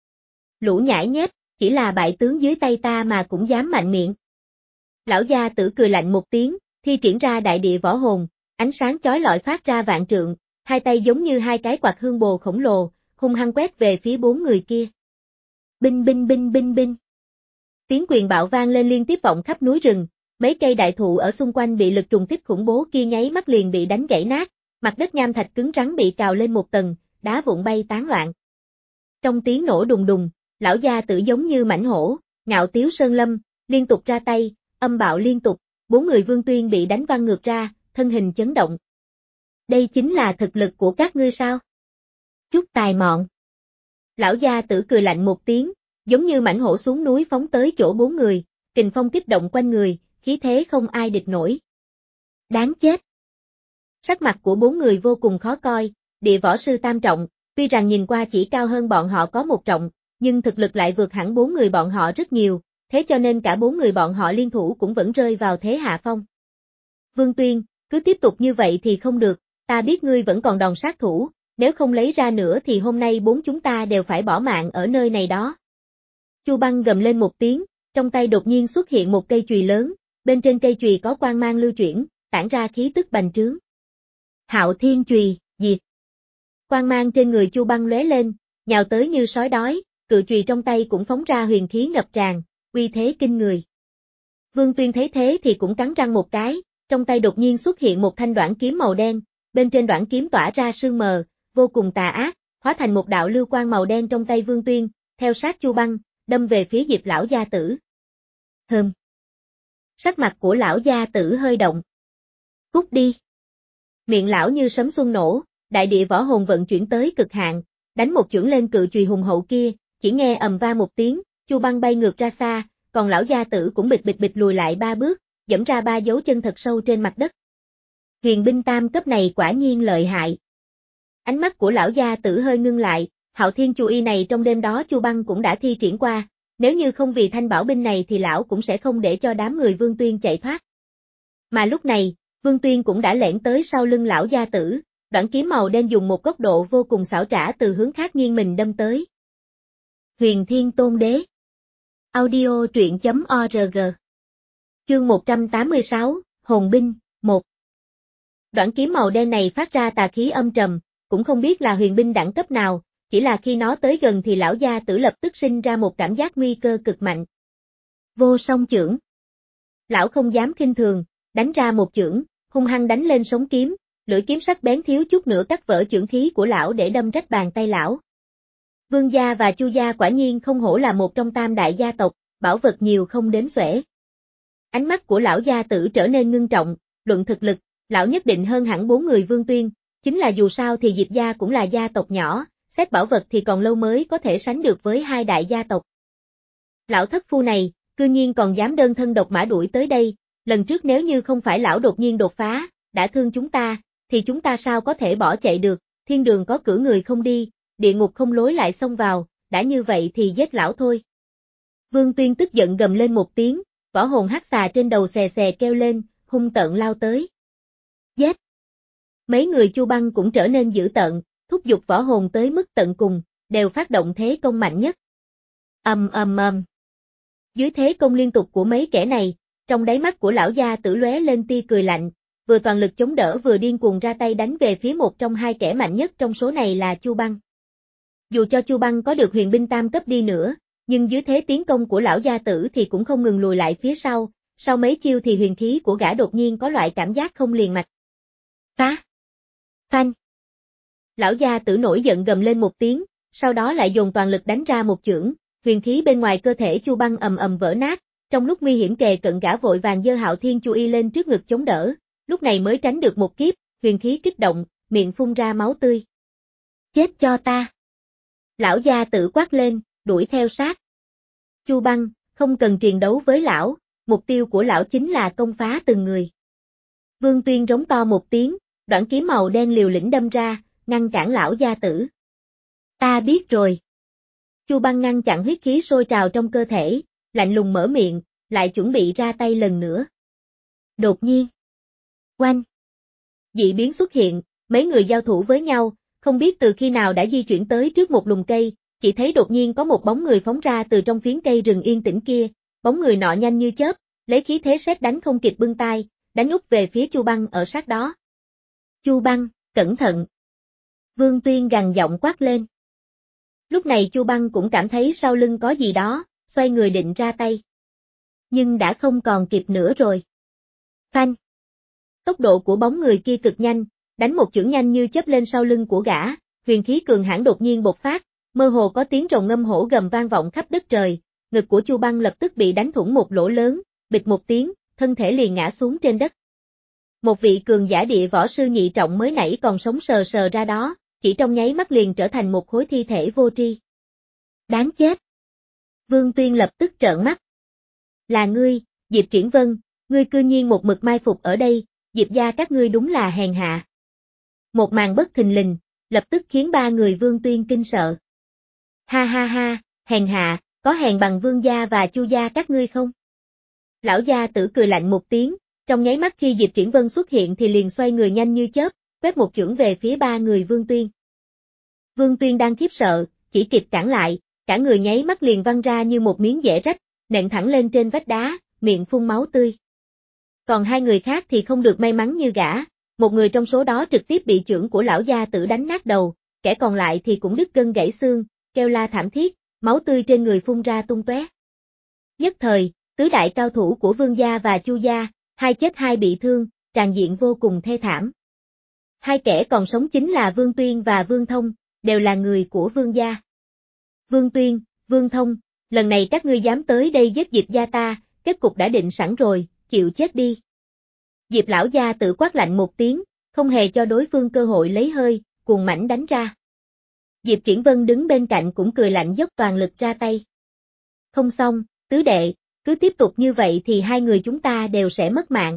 Lũ nhãi nhép, chỉ là bại tướng dưới tay ta mà cũng dám mạnh miệng. Lão gia tử cười lạnh một tiếng, thi triển ra đại địa võ hồn, ánh sáng chói lọi phát ra vạn trượng, hai tay giống như hai cái quạt hương bồ khổng lồ, hung hăng quét về phía bốn người kia. Binh binh binh binh binh. Tiếng quyền bạo vang lên liên tiếp vọng khắp núi rừng, mấy cây đại thụ ở xung quanh bị lực trùng kích khủng bố kia nháy mắt liền bị đánh gãy nát, mặt đất nham thạch cứng rắn bị cào lên một tầng, đá vụn bay tán loạn. Trong tiếng nổ đùng đùng, lão gia tử giống như mãnh hổ, ngạo tiếu sơn lâm, liên tục ra tay, âm bạo liên tục, bốn người Vương Tuyên bị đánh văng ngược ra, thân hình chấn động. Đây chính là thực lực của các ngươi sao? Chút tài mọn. Lão gia tử cười lạnh một tiếng, giống như mãnh hổ xuống núi phóng tới chỗ bốn người, kình phong kích động quanh người, khí thế không ai địch nổi. Đáng chết. Sắc mặt của bốn người vô cùng khó coi, địa võ sư tam trọng, tuy rằng nhìn qua chỉ cao hơn bọn họ có một trọng, nhưng thực lực lại vượt hẳn bốn người bọn họ rất nhiều, thế cho nên cả bốn người bọn họ liên thủ cũng vẫn rơi vào thế hạ phong. Vương Tuyên, cứ tiếp tục như vậy thì không được, ta biết ngươi vẫn còn đòn sát thủ, nếu không lấy ra nữa thì hôm nay bốn chúng ta đều phải bỏ mạng ở nơi này đó. Chu Băng gầm lên một tiếng, trong tay đột nhiên xuất hiện một cây chùy lớn, bên trên cây chùy có quang mang lưu chuyển, tản ra khí tức bành trướng. Hạo Thiên Chùy, diệt. Quang mang trên người Chu Băng lóe lên, nhào tới như sói đói, cự chùy trong tay cũng phóng ra huyền khí ngập tràn, uy thế kinh người. Vương Tuyên thấy thế thì cũng cắn răng một cái, trong tay đột nhiên xuất hiện một thanh đoản kiếm màu đen, bên trên đoản kiếm tỏa ra sương mờ, vô cùng tà ác, hóa thành một đạo lưu quang màu đen trong tay Vương Tuyên, theo sát Chu Băng, đâm về phía Diệp lão gia tử. Hừm. Sắc mặt của lão gia tử hơi động. Cút đi. Miệng lão như sấm xuân nổ, đại địa võ hồn vận chuyển tới cực hạn, đánh một chưởng lên cự chùy hùng hậu kia, chỉ nghe ầm va một tiếng, Chu Băng bay ngược ra xa, còn lão gia tử cũng bịch bịch bịch lùi lại ba bước, dẫm ra ba dấu chân thật sâu trên mặt đất. Huyền binh tam cấp này quả nhiên lợi hại. Ánh mắt của lão gia tử hơi ngưng lại, Hạo Thiên Chu Y này trong đêm đó Chu Băng cũng đã thi triển qua, nếu như không vì thanh bảo binh này thì lão cũng sẽ không để cho đám người Vương Tuyên chạy thoát. Mà lúc này, Vương Tuyên cũng đã lẻn tới sau lưng lão gia tử, đoạn kiếm màu đen dùng một góc độ vô cùng xảo trá từ hướng khác nghiêng mình đâm tới. Huyền Thiên Tôn Đế. Audio truyện chấm org. Chương một trăm tám mươi sáu, Hồn binh, một. Đoạn kiếm màu đen này phát ra tà khí âm trầm, cũng không biết là huyền binh đẳng cấp nào, chỉ là khi nó tới gần thì lão gia tử lập tức sinh ra một cảm giác nguy cơ cực mạnh. Vô song chưởng. Lão không dám khinh thường, đánh ra một chưởng, hung hăng đánh lên sống kiếm, lưỡi kiếm sắc bén thiếu chút nữa cắt vỡ chưởng khí của lão để đâm rách bàn tay lão. Vương gia và Chu gia quả nhiên không hổ là một trong tam đại gia tộc, bảo vật nhiều không đếm xuể. Ánh mắt của lão gia tử trở nên ngưng trọng, luận thực lực, lão nhất định hơn hẳn bốn người Vương Tuyên, chính là dù sao thì Diệp gia cũng là gia tộc nhỏ, xét bảo vật thì còn lâu mới có thể sánh được với hai đại gia tộc. Lão thất phu này, cư nhiên còn dám đơn thân độc mã đuổi tới đây, lần trước nếu như không phải lão đột nhiên đột phá, đã thương chúng ta, thì chúng ta sao có thể bỏ chạy được, thiên đường có cửa người không đi, địa ngục không lối lại xông vào, đã như vậy thì giết lão thôi. Vương Tuyên tức giận gầm lên một tiếng, võ hồn hắc xà trên đầu xè xè kêu lên, hung tợn lao tới. Giết! Mấy người Chu Băng cũng trở nên dữ tợn, thúc giục võ hồn tới mức tận cùng, đều phát động thế công mạnh nhất. Ầm ầm ầm. Dưới thế công liên tục của mấy kẻ này, trong đáy mắt của lão gia tử lóe lên tia cười lạnh, vừa toàn lực chống đỡ vừa điên cuồng ra tay đánh về phía một trong hai kẻ mạnh nhất trong số này là Chu Băng. Dù cho Chu Băng có được huyền binh tam cấp đi nữa, nhưng dưới thế tiến công của lão gia tử thì cũng không ngừng lùi lại phía sau, sau mấy chiêu thì huyền khí của gã đột nhiên có loại cảm giác không liền mạch. Phá! Phanh! Lão gia tử nổi giận gầm lên một tiếng, sau đó lại dồn toàn lực đánh ra một chưởng, huyền khí bên ngoài cơ thể Chu Băng ầm ầm vỡ nát, trong lúc nguy hiểm kề cận gã vội vàng giơ Hạo Thiên Chu Y lên trước ngực chống đỡ, lúc này mới tránh được một kiếp, huyền khí kích động, miệng phun ra máu tươi. Chết cho ta! Lão gia tử quát lên, đuổi theo sát. Chu Băng, không cần triền đấu với lão, mục tiêu của lão chính là công phá từng người. Vương Tuyên rống to một tiếng, đoạn kiếm màu đen liều lĩnh đâm ra, ngăn cản lão gia tử. Ta biết rồi. Chu Băng ngăn chặn huyết khí sôi trào trong cơ thể, lạnh lùng mở miệng, lại chuẩn bị ra tay lần nữa. Đột nhiên. Oanh. Dị biến xuất hiện, mấy người giao thủ với nhau, không biết từ khi nào đã di chuyển tới trước một lùm cây, chỉ thấy đột nhiên có một bóng người phóng ra từ trong phiến cây rừng yên tĩnh kia, bóng người nọ nhanh như chớp, lấy khí thế sét đánh không kịp bưng tay, đánh úp về phía Chu Băng ở sát đó. Chu Băng, cẩn thận. Vương Tuyên gằn giọng quát lên. Lúc này Chu Băng cũng cảm thấy sau lưng có gì đó, xoay người định ra tay. Nhưng đã không còn kịp nữa rồi. Phanh. Tốc độ của bóng người kia cực nhanh, đánh một chưởng nhanh như chớp lên sau lưng của gã, huyền khí cường hãn đột nhiên bộc phát, mơ hồ có tiếng rồng ngâm hổ gầm vang vọng khắp đất trời, ngực của Chu Băng lập tức bị đánh thủng một lỗ lớn, bịch một tiếng, thân thể liền ngã xuống trên đất. Một vị cường giả địa võ sư nhị trọng mới nãy còn sống sờ sờ ra đó, chỉ trong nháy mắt liền trở thành một khối thi thể vô tri. Đáng chết! Vương Tuyên lập tức trợn mắt. Là ngươi, Diệp Triển Vân, ngươi cư nhiên một mực mai phục ở đây, Diệp gia các ngươi đúng là hèn hạ. Một màn bất thình lình, lập tức khiến ba người Vương Tuyên kinh sợ. Ha ha ha, hèn hạ, có hèn bằng Vương gia và Chu gia các ngươi không? Lão gia tử cười lạnh một tiếng, trong nháy mắt khi Diệp Triển Vân xuất hiện thì liền xoay người nhanh như chớp, quét một chưởng về phía ba người Vương Tuyên. Vương Tuyên đang khiếp sợ, chỉ kịp cản lại, cả người nháy mắt liền văng ra như một miếng dẻ rách, nện thẳng lên trên vách đá, miệng phun máu tươi. Còn hai người khác thì không được may mắn như gã, một người trong số đó trực tiếp bị chưởng của lão gia tử đánh nát đầu, kẻ còn lại thì cũng đứt gân gãy xương, kêu la thảm thiết, máu tươi trên người phun ra tung tóe. Nhất thời, tứ đại cao thủ của Vương gia và Chu gia, hai chết hai bị thương, tràn diện vô cùng thê thảm. Hai kẻ còn sống chính là Vương Tuyên và Vương Thông, đều là người của Vương gia. Vương Tuyên, Vương Thông, lần này các ngươi dám tới đây giết Diệp gia ta, kết cục đã định sẵn rồi, chịu chết đi. Diệp lão gia tự quát lạnh một tiếng, không hề cho đối phương cơ hội lấy hơi, cuồng mãnh đánh ra. Diệp Triển Vân đứng bên cạnh cũng cười lạnh dốc toàn lực ra tay. Không xong, tứ đệ, cứ tiếp tục như vậy thì hai người chúng ta đều sẽ mất mạng.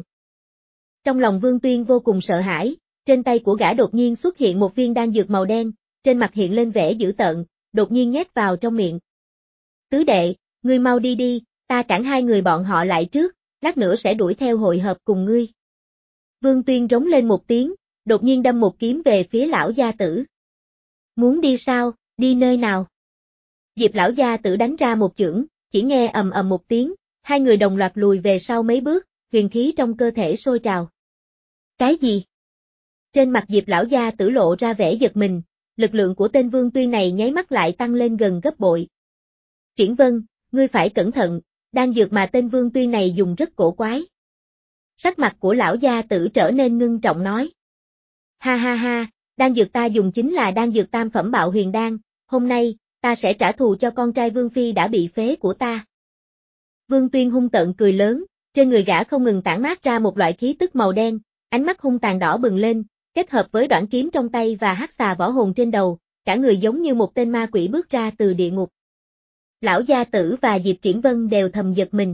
Trong lòng Vương Tuyên vô cùng sợ hãi, trên tay của gã đột nhiên xuất hiện một viên đan dược màu đen, trên mặt hiện lên vẻ dữ tợn, đột nhiên nhét vào trong miệng. Tứ đệ, ngươi mau đi đi, ta cản hai người bọn họ lại trước, lát nữa sẽ đuổi theo hội hợp cùng ngươi. Vương Tuyên rống lên một tiếng, đột nhiên đâm một kiếm về phía lão gia tử. Muốn đi sao, đi nơi nào? Diệp lão gia tử đánh ra một chưởng, chỉ nghe ầm ầm một tiếng, hai người đồng loạt lùi về sau mấy bước, huyền khí trong cơ thể sôi trào. Cái gì? Trên mặt Diệp lão gia tử lộ ra vẻ giật mình, lực lượng của tên Vương Tuyên này nháy mắt lại tăng lên gần gấp bội. Triển Vân, ngươi phải cẩn thận, đan dược mà tên Vương Tuyên này dùng rất cổ quái. Sắc mặt của lão gia tử trở nên ngưng trọng nói. Ha ha ha, đan dược ta dùng chính là đan dược tam phẩm bạo huyền đan, hôm nay, ta sẽ trả thù cho con trai Vương Phi đã bị phế của ta. Vương Tuyên hung tợn cười lớn, trên người gã không ngừng tản mát ra một loại khí tức màu đen, ánh mắt hung tàn đỏ bừng lên, kết hợp với đoạn kiếm trong tay và hắc xà võ hồn trên đầu, cả người giống như một tên ma quỷ bước ra từ địa ngục. Lão gia tử và Diệp Triển Vân đều thầm giật mình.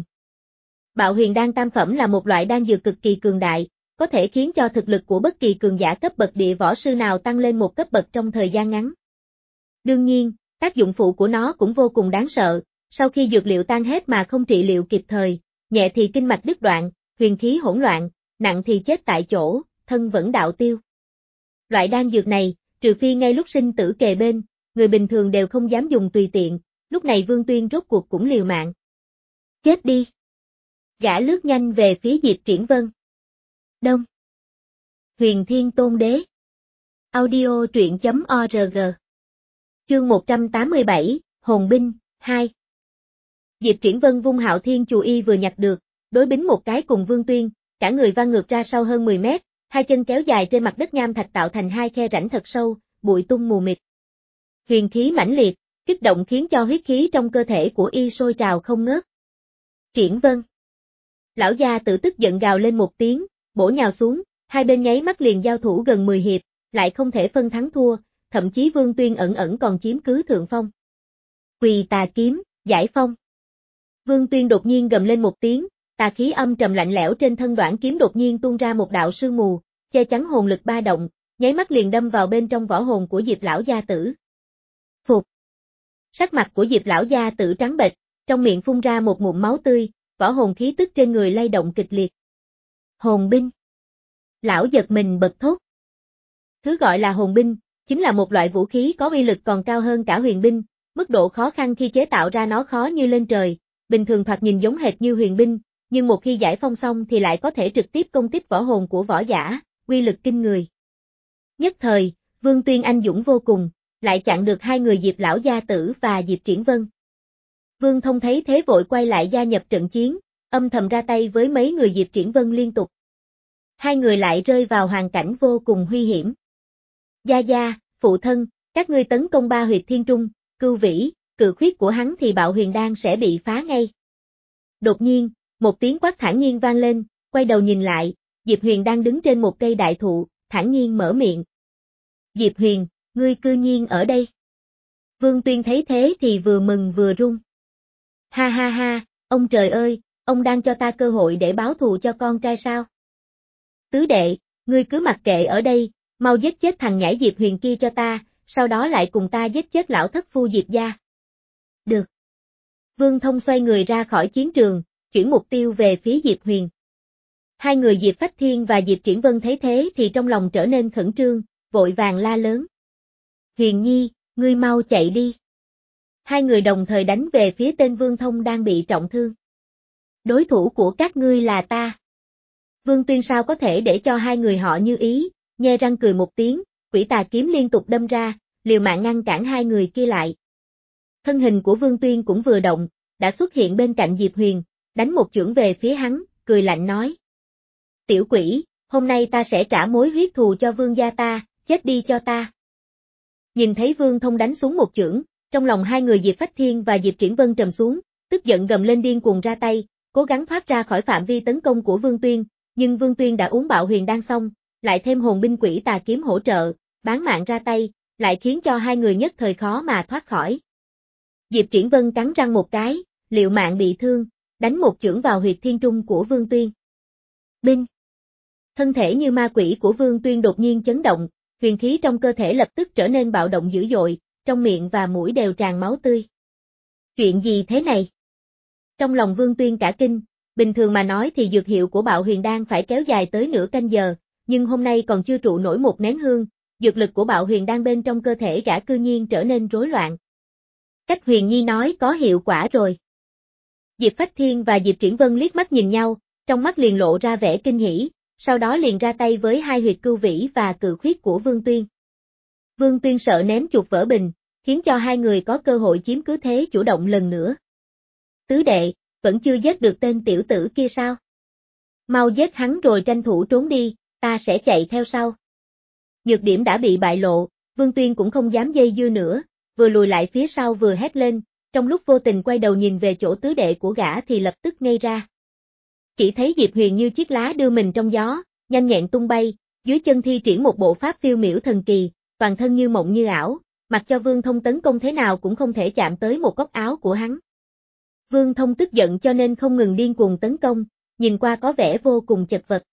Bạo huyền đan tam phẩm là một loại đan dược cực kỳ cường đại, có thể khiến cho thực lực của bất kỳ cường giả cấp bậc địa võ sư nào tăng lên một cấp bậc trong thời gian ngắn. Đương nhiên, tác dụng phụ của nó cũng vô cùng đáng sợ, sau khi dược liệu tan hết mà không trị liệu kịp thời, nhẹ thì kinh mạch đứt đoạn, huyền khí hỗn loạn, nặng thì chết tại chỗ, thân vẫn đạo tiêu. Loại đan dược này, trừ phi ngay lúc sinh tử kề bên, người bình thường đều không dám dùng tùy tiện, lúc này Vương Tuyên rốt cuộc cũng liều mạng. Chết đi! Gã lướt nhanh về phía Diệp Triển Vân. Đông. Huyền Thiên Tôn Đế. Audio truyện chấm org. Chương một trăm tám mươi bảy, Hồn Binh, hai. Diệp Triển Vân vung Hạo Thiên Chù Y vừa nhặt được, đối bính một cái cùng Vương Tuyên, cả người văng ngược ra sau hơn mười mét, hai chân kéo dài trên mặt đất nham thạch tạo thành hai khe rãnh thật sâu, bụi tung mù mịt. Huyền khí mãnh liệt, kích động khiến cho huyết khí trong cơ thể của y sôi trào không ngớt. Triển Vân. Lão gia tự tức giận gào lên một tiếng, bổ nhào xuống, hai bên nháy mắt liền giao thủ gần mười hiệp, lại không thể phân thắng thua, thậm chí Vương Tuyên ẩn ẩn còn chiếm cứ thượng phong. Quỳ tà kiếm, giải phong. Vương Tuyên đột nhiên gầm lên một tiếng, tà khí âm trầm lạnh lẽo trên thân đoạn kiếm đột nhiên tuôn ra một đạo sương mù, che chắn hồn lực ba động, nháy mắt liền đâm vào bên trong võ hồn của Diệp lão gia tử. Phục. Sắc mặt của Diệp lão gia tử trắng bệch, trong miệng phun ra một ngụm máu tươi, võ hồn khí tức trên người lay động kịch liệt. Hồn binh. Lão giật mình bật thốt. Thứ gọi là hồn binh, chính là một loại vũ khí có uy lực còn cao hơn cả huyền binh, mức độ khó khăn khi chế tạo ra nó khó như lên trời, bình thường thoạt nhìn giống hệt như huyền binh, nhưng một khi giải phong xong thì lại có thể trực tiếp công kích võ hồn của võ giả, uy lực kinh người. Nhất thời, Vương Tuyên anh dũng vô cùng, lại chặn được hai người Diệp lão gia tử và Diệp Triển Vân. Vương Thông thấy thế vội quay lại gia nhập trận chiến, âm thầm ra tay với mấy người Diệp Triển Vân liên tục. Hai người lại rơi vào hoàn cảnh vô cùng nguy hiểm. Gia Gia, phụ thân, các ngươi tấn công ba huyệt thiên trung, cưu vĩ, cự khuyết của hắn thì bạo huyền đan sẽ bị phá ngay. Đột nhiên, một tiếng quát thản nhiên vang lên, quay đầu nhìn lại, Diệp Huyền đang đứng trên một cây đại thụ, thản nhiên mở miệng. Diệp Huyền, ngươi cư nhiên ở đây. Vương Tuyên thấy thế thì vừa mừng vừa run. Ha ha ha, ông trời ơi, ông đang cho ta cơ hội để báo thù cho con trai sao? Tứ đệ, ngươi cứ mặc kệ ở đây, mau giết chết thằng nhãi Diệp Huyền kia cho ta, sau đó lại cùng ta giết chết lão thất phu Diệp gia. Được. Vương Thông xoay người ra khỏi chiến trường, chuyển mục tiêu về phía Diệp Huyền. Hai người Diệp Phách Thiên và Diệp Triển Vân thấy thế thì trong lòng trở nên khẩn trương, vội vàng la lớn. Huyền Nhi, ngươi mau chạy đi. Hai người đồng thời đánh về phía tên Vương Thông đang bị trọng thương. Đối thủ của các ngươi là ta. Vương Tuyên sao có thể để cho hai người họ như ý, nhe răng cười một tiếng, quỷ tà kiếm liên tục đâm ra, liều mạng ngăn cản hai người kia lại. Thân hình của Vương Tuyên cũng vừa động, đã xuất hiện bên cạnh Diệp Huyền, đánh một chưởng về phía hắn, cười lạnh nói. Tiểu quỷ, hôm nay ta sẽ trả mối huyết thù cho vương gia ta, chết đi cho ta. Nhìn thấy Vương Thông đánh xuống một chưởng, trong lòng hai người Diệp Phách Thiên và Diệp Triển Vân trầm xuống, tức giận gầm lên điên cuồng ra tay, cố gắng thoát ra khỏi phạm vi tấn công của Vương Tuyên, nhưng Vương Tuyên đã uống bạo huyền đan xong, lại thêm hồn binh quỷ tà kiếm hỗ trợ, bán mạng ra tay, lại khiến cho hai người nhất thời khó mà thoát khỏi. Diệp Triển Vân cắn răng một cái, liệu mạng bị thương, đánh một chưởng vào huyệt thiên trung của Vương Tuyên. Binh! Thân thể như ma quỷ của Vương Tuyên đột nhiên chấn động, huyền khí trong cơ thể lập tức trở nên bạo động dữ dội, trong miệng và mũi đều tràn máu tươi. Chuyện gì thế này? Trong lòng Vương Tuyên cả kinh, bình thường mà nói thì dược hiệu của bạo huyền đan phải kéo dài tới nửa canh giờ, nhưng hôm nay còn chưa trụ nổi một nén hương, dược lực của bạo huyền đan bên trong cơ thể gã cư nhiên trở nên rối loạn. Cách Huyền Nhi nói có hiệu quả rồi. Diệp Phách Thiên và Diệp Triển Vân liếc mắt nhìn nhau, trong mắt liền lộ ra vẻ kinh hỉ, sau đó liền ra tay với hai huyệt cưu vĩ và cự khuyết của Vương Tuyên. Vương Tuyên sợ ném chuột vỡ bình, khiến cho hai người có cơ hội chiếm cứ thế chủ động lần nữa. Tứ đệ, vẫn chưa giết được tên tiểu tử kia sao? Mau giết hắn rồi tranh thủ trốn đi, ta sẽ chạy theo sau. Nhược điểm đã bị bại lộ, Vương Tuyên cũng không dám dây dưa nữa, vừa lùi lại phía sau vừa hét lên, trong lúc vô tình quay đầu nhìn về chỗ tứ đệ của gã thì lập tức ngây ra. Chỉ thấy Diệp Huyền như chiếc lá đưa mình trong gió, nhanh nhẹn tung bay, dưới chân thi triển một bộ pháp phiêu miểu thần kỳ, toàn thân như mộng như ảo, mặc cho Vương Thông tấn công thế nào cũng không thể chạm tới một góc áo của hắn. Vương Thông tức giận cho nên không ngừng điên cuồng tấn công, nhìn qua có vẻ vô cùng chật vật.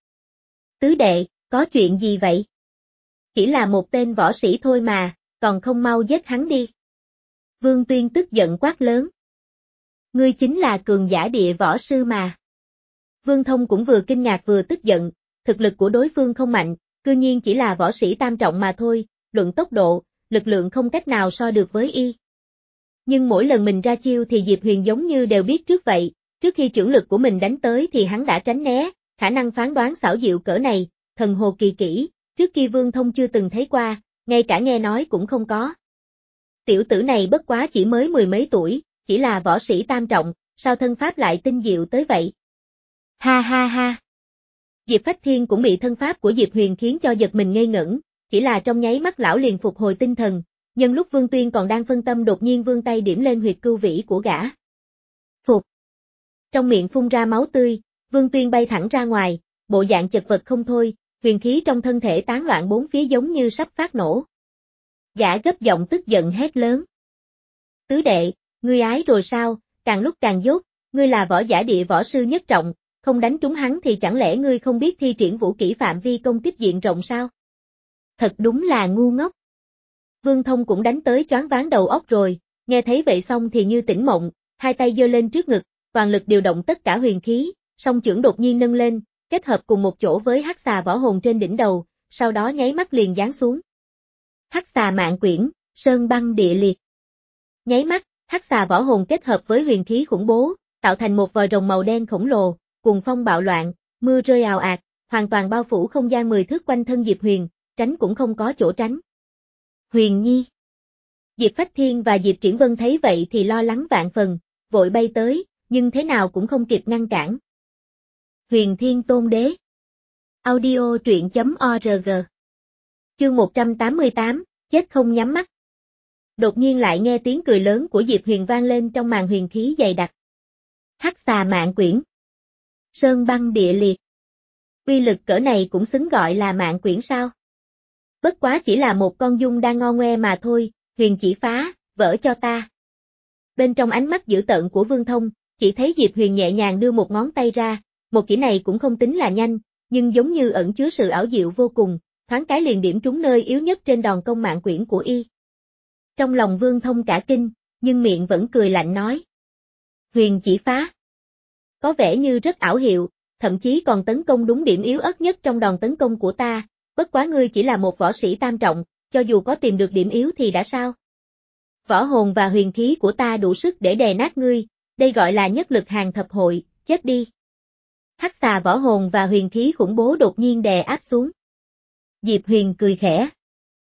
Tứ đệ, có chuyện gì vậy? Chỉ là một tên võ sĩ thôi mà, còn không mau giết hắn đi. Vương Tuyên tức giận quát lớn. Ngươi chính là cường giả địa võ sư mà. Vương Thông cũng vừa kinh ngạc vừa tức giận, thực lực của đối phương không mạnh, cư nhiên chỉ là võ sĩ tam trọng mà thôi, luận tốc độ, lực lượng không cách nào so được với y. Nhưng mỗi lần mình ra chiêu thì Diệp Huyền giống như đều biết trước vậy, trước khi chưởng lực của mình đánh tới thì hắn đã tránh né, khả năng phán đoán xảo diệu cỡ này, thần hồ kỳ kỹ, trước kia Vương Thông chưa từng thấy qua, ngay cả nghe nói cũng không có. Tiểu tử này bất quá chỉ mới mười mấy tuổi, chỉ là võ sĩ tam trọng, sao thân pháp lại tinh diệu tới vậy? Ha ha ha! Diệp Phách Thiên cũng bị thân pháp của Diệp Huyền khiến cho giật mình ngây ngẩn, chỉ là trong nháy mắt lão liền phục hồi tinh thần, nhân lúc Vương Tuyên còn đang phân tâm đột nhiên vươn tay điểm lên huyệt cưu vĩ của gã. Phục! Trong miệng phun ra máu tươi, Vương Tuyên bay thẳng ra ngoài, bộ dạng chật vật không thôi, huyền khí trong thân thể tán loạn bốn phía giống như sắp phát nổ. Gã gấp giọng tức giận hét lớn. Tứ đệ, ngươi ái rồi sao, càng lúc càng dốt, ngươi là võ giả địa võ sư nhất trọng, không đánh trúng hắn thì chẳng lẽ ngươi không biết thi triển vũ kỹ phạm vi công kích diện rộng sao? Thật đúng là ngu ngốc. Vương Thông cũng đánh tới choáng váng đầu óc rồi, nghe thấy vậy xong thì như tỉnh mộng, hai tay giơ lên trước ngực, toàn lực điều động tất cả huyền khí, song chưởng đột nhiên nâng lên, kết hợp cùng một chỗ với hắc xà võ hồn trên đỉnh đầu, sau đó nháy mắt liền giáng xuống. Hắc xà mạn quyển, sơn băng địa liệt. Nháy mắt, hắc xà võ hồn kết hợp với huyền khí khủng bố, tạo thành một vòi rồng màu đen khổng lồ, cuồng phong bạo loạn, mưa rơi ào ạt, hoàn toàn bao phủ không gian mười thước quanh thân Diệp Huyền, tránh cũng không có chỗ tránh. Huyền Nhi. Diệp Phách Thiên và Diệp Triển Vân thấy vậy thì lo lắng vạn phần, vội bay tới, nhưng thế nào cũng không kịp ngăn cản. Huyền Thiên Tôn Đế. Audio truyện chấm org. Chương một trăm tám mươi tám, chết không nhắm mắt. Đột nhiên lại nghe tiếng cười lớn của Diệp Huyền vang lên trong màn huyền khí dày đặc. Hắc xà mạn quyển. Sơn băng địa liệt. Uy lực cỡ này cũng xứng gọi là mạn quyển sao? Bất quá chỉ là một con dung đang ngo ngoe mà thôi, Huyền chỉ phá, vỡ cho ta. Bên trong ánh mắt dữ tợn của Vương Thông, chỉ thấy Diệp Huyền nhẹ nhàng đưa một ngón tay ra, một chỉ này cũng không tính là nhanh, nhưng giống như ẩn chứa sự ảo diệu vô cùng, thoáng cái liền điểm trúng nơi yếu nhất trên đòn công mạn quyển của y. Trong lòng Vương Thông cả kinh, nhưng miệng vẫn cười lạnh nói. Huyền chỉ phá. Có vẻ như rất ảo hiệu, thậm chí còn tấn công đúng điểm yếu ớt nhất trong đòn tấn công của ta, bất quá ngươi chỉ là một võ sĩ tam trọng, cho dù có tìm được điểm yếu thì đã sao? Võ hồn và huyền khí của ta đủ sức để đè nát ngươi, đây gọi là nhất lực hàng thập hội, chết đi. Hắc xà võ hồn và huyền khí khủng bố đột nhiên đè áp xuống. Diệp Huyền cười khẽ.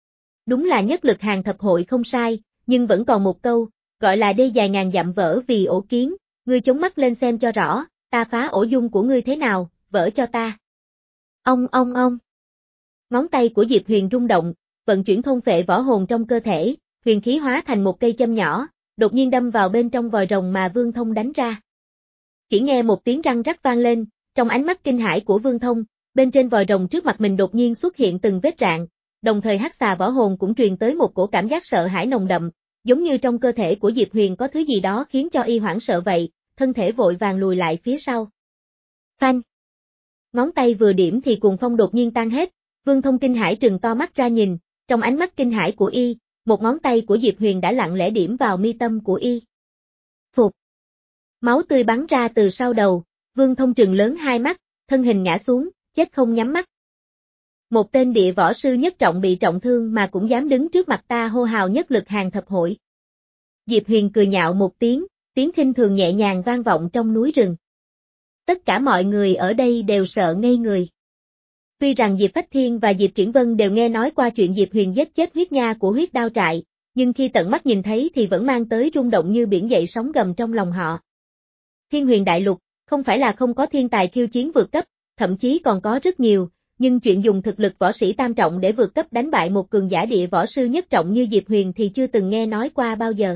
Đúng là nhất lực hàng thập hội không sai, nhưng vẫn còn một câu, gọi là đê dài ngàn dặm vỡ vì ổ kiến, ngươi chống mắt lên xem cho rõ, ta phá ổ dung của ngươi thế nào, vỡ cho ta. Ông ông ông. Ngón tay của Diệp Huyền rung động, vận chuyển thôn phệ võ hồn trong cơ thể, huyền khí hóa thành một cây châm nhỏ, đột nhiên đâm vào bên trong vòi rồng mà Vương Thông đánh ra. Chỉ nghe một tiếng răng rắc vang lên, trong ánh mắt kinh hãi của Vương Thông, bên trên vòi rồng trước mặt mình đột nhiên xuất hiện từng vết rạn, đồng thời hắc xà võ hồn cũng truyền tới một cổ cảm giác sợ hãi nồng đậm, giống như trong cơ thể của Diệp Huyền có thứ gì đó khiến cho y hoảng sợ vậy, thân thể vội vàng lùi lại phía sau. Phanh! Ngón tay vừa điểm thì cuồng phong đột nhiên tan hết, Vương Thông kinh hãi trừng to mắt ra nhìn, trong ánh mắt kinh hãi của y, một ngón tay của Diệp Huyền đã lặng lẽ điểm vào mi tâm của y. Phục! Máu tươi bắn ra từ sau đầu, Vương Thông trừng lớn hai mắt, thân hình ngã xuống, chết không nhắm mắt. Một tên địa võ sư nhất trọng bị trọng thương mà cũng dám đứng trước mặt ta hô hào nhất lực hàng thập hội. Diệp Huyền cười nhạo một tiếng, tiếng khinh thường nhẹ nhàng vang vọng trong núi rừng. Tất cả mọi người ở đây đều sợ ngây người. Tuy rằng Diệp Phách Thiên và Diệp Triển Vân đều nghe nói qua chuyện Diệp Huyền giết chết huyết nha của huyết đao trại, nhưng khi tận mắt nhìn thấy thì vẫn mang tới rung động như biển dậy sóng gầm trong lòng họ. Thiên Huyền Đại Lục, không phải là không có thiên tài khiêu chiến vượt cấp, thậm chí còn có rất nhiều, nhưng chuyện dùng thực lực võ sĩ tam trọng để vượt cấp đánh bại một cường giả địa võ sư nhất trọng như Diệp Huyền thì chưa từng nghe nói qua bao giờ.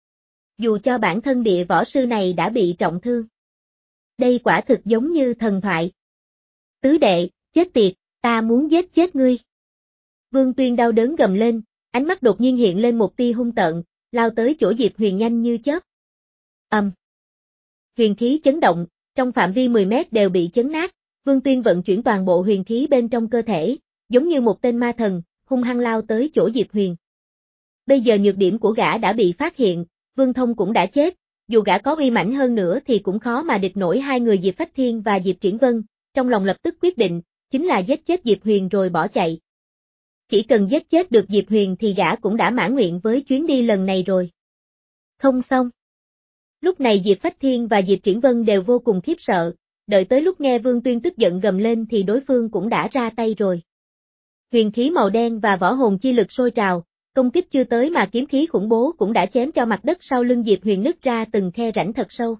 Dù cho bản thân địa võ sư này đã bị trọng thương. Đây quả thực giống như thần thoại. Tứ đệ, chết tiệt, ta muốn giết chết ngươi. Vương Tuyên đau đớn gầm lên, ánh mắt đột nhiên hiện lên một tia hung tợn, lao tới chỗ Diệp Huyền nhanh như chớp. Ầm. Um. Huyền khí chấn động, trong phạm vi mười mét đều bị chấn nát, Vương Tuyên vận chuyển toàn bộ huyền khí bên trong cơ thể, giống như một tên ma thần, hung hăng lao tới chỗ Diệp Huyền. Bây giờ nhược điểm của gã đã bị phát hiện, Vương Thông cũng đã chết, dù gã có uy mãnh hơn nữa thì cũng khó mà địch nổi hai người Diệp Phách Thiên và Diệp Triển Vân, trong lòng lập tức quyết định, chính là giết chết Diệp Huyền rồi bỏ chạy. Chỉ cần giết chết được Diệp Huyền thì gã cũng đã mãn nguyện với chuyến đi lần này rồi. Không xong. Lúc này Diệp Phách Thiên và Diệp Triển Vân đều vô cùng khiếp sợ, đợi tới lúc nghe Vương Tuyên tức giận gầm lên thì đối phương cũng đã ra tay rồi. Huyền khí màu đen và võ hồn chi lực sôi trào, công kích chưa tới mà kiếm khí khủng bố cũng đã chém cho mặt đất sau lưng Diệp Huyền nứt ra từng khe rãnh thật sâu.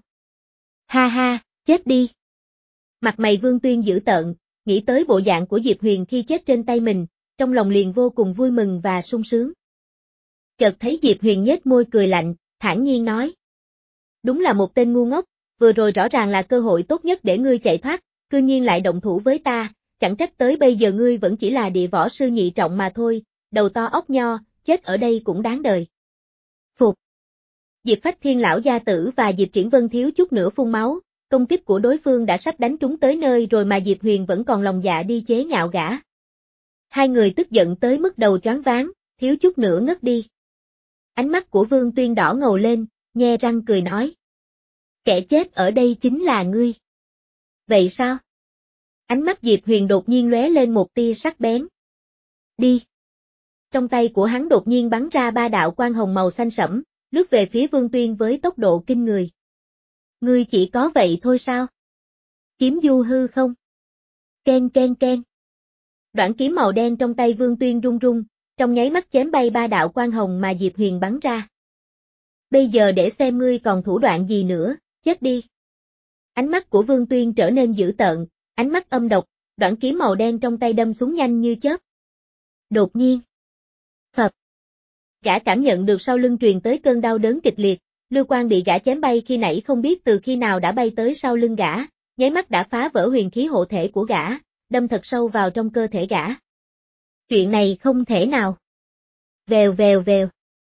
Ha ha, chết đi. Mặt mày Vương Tuyên dữ tợn, nghĩ tới bộ dạng của Diệp Huyền khi chết trên tay mình, trong lòng liền vô cùng vui mừng và sung sướng. Chợt thấy Diệp Huyền nhếch môi cười lạnh, thản nhiên nói. Đúng là một tên ngu ngốc, vừa rồi rõ ràng là cơ hội tốt nhất để ngươi chạy thoát, cư nhiên lại động thủ với ta, chẳng trách tới bây giờ ngươi vẫn chỉ là địa võ sư nhị trọng mà thôi, đầu to óc nho, chết ở đây cũng đáng đời. Phục. Diệp Phách Thiên lão gia tử và Diệp Triển Vân thiếu chút nữa phun máu, công kích của đối phương đã sắp đánh trúng tới nơi rồi mà Diệp Huyền vẫn còn lòng dạ đi chế nhạo gã. Hai người tức giận tới mức đầu choáng váng, thiếu chút nữa ngất đi. Ánh mắt của Vương Tuyên đỏ ngầu lên, nhe răng cười nói. Kẻ chết ở đây chính là ngươi. Vậy sao? Ánh mắt Diệp Huyền đột nhiên lóe lên một tia sắc bén. Đi. Trong tay của hắn đột nhiên bắn ra ba đạo quang hồng màu xanh sẫm, lướt về phía Vương Tuyên với tốc độ kinh người. Ngươi chỉ có vậy thôi sao? Kiếm du hư không? Ken ken ken. Đoạn kiếm màu đen trong tay Vương Tuyên rung rung, trong nháy mắt chém bay ba đạo quang hồng mà Diệp Huyền bắn ra. Bây giờ để xem ngươi còn thủ đoạn gì nữa, chết đi. Ánh mắt của Vương Tuyên trở nên dữ tợn, ánh mắt âm độc, đoạn kiếm màu đen trong tay đâm xuống nhanh như chớp. Đột nhiên. Phập. Gã cảm nhận được sau lưng truyền tới cơn đau đớn kịch liệt, lưu quang bị gã chém bay khi nãy không biết từ khi nào đã bay tới sau lưng gã, nháy mắt đã phá vỡ huyền khí hộ thể của gã, đâm thật sâu vào trong cơ thể gã. Chuyện này không thể nào. Vèo vèo vèo.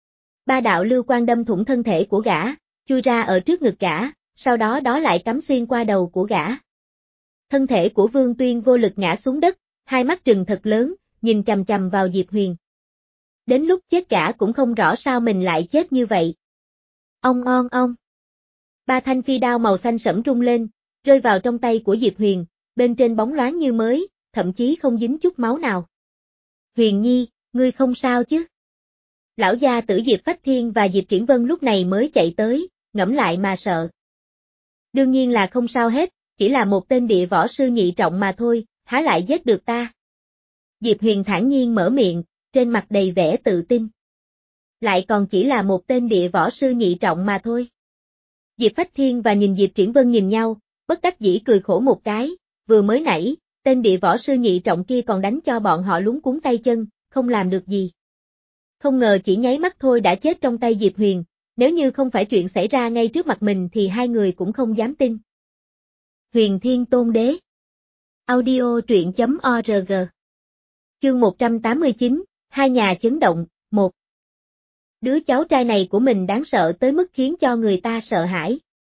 Ba đạo lưu quang đâm thủng thân thể của gã, chui ra ở trước ngực gã, sau đó đó lại cắm xuyên qua đầu của gã. Thân thể của Vương Tuyên vô lực ngã xuống đất, hai mắt trừng thật lớn, nhìn chằm chằm vào Diệp Huyền. Đến lúc chết gã cũng không rõ sao mình lại chết như vậy. Ong on ong. Ba thanh phi đao màu xanh sẫm rung lên, rơi vào trong tay của Diệp Huyền, bên trên bóng loáng như mới, thậm chí không dính chút máu nào. Huyền Nhi, ngươi không sao chứ? Lão gia tử Diệp Phách Thiên và Diệp Triển Vân lúc này mới chạy tới, ngẫm lại mà sợ. Đương nhiên là không sao hết, chỉ là một tên địa võ sư nhị trọng mà thôi, há lại giết được ta. Diệp Huyền thản nhiên mở miệng, trên mặt đầy vẻ tự tin. Lại còn chỉ là một tên địa võ sư nhị trọng mà thôi. Diệp Phách Thiên và nhìn Diệp Triển Vân nhìn nhau, bất đắc dĩ cười khổ một cái, vừa mới nãy, tên địa võ sư nhị trọng kia còn đánh cho bọn họ lúng cuống tay chân, không làm được gì. Không ngờ chỉ nháy mắt thôi đã chết trong tay Diệp Huyền, nếu như không phải chuyện xảy ra ngay trước mặt mình thì hai người cũng không dám tin. Huyền Thiên Tôn Đế. Audio truyện chấm org. Chương một trăm tám mươi chín, hai nhà chấn động, một. Đứa cháu trai này của mình đáng sợ tới mức khiến cho người ta sợ hãi.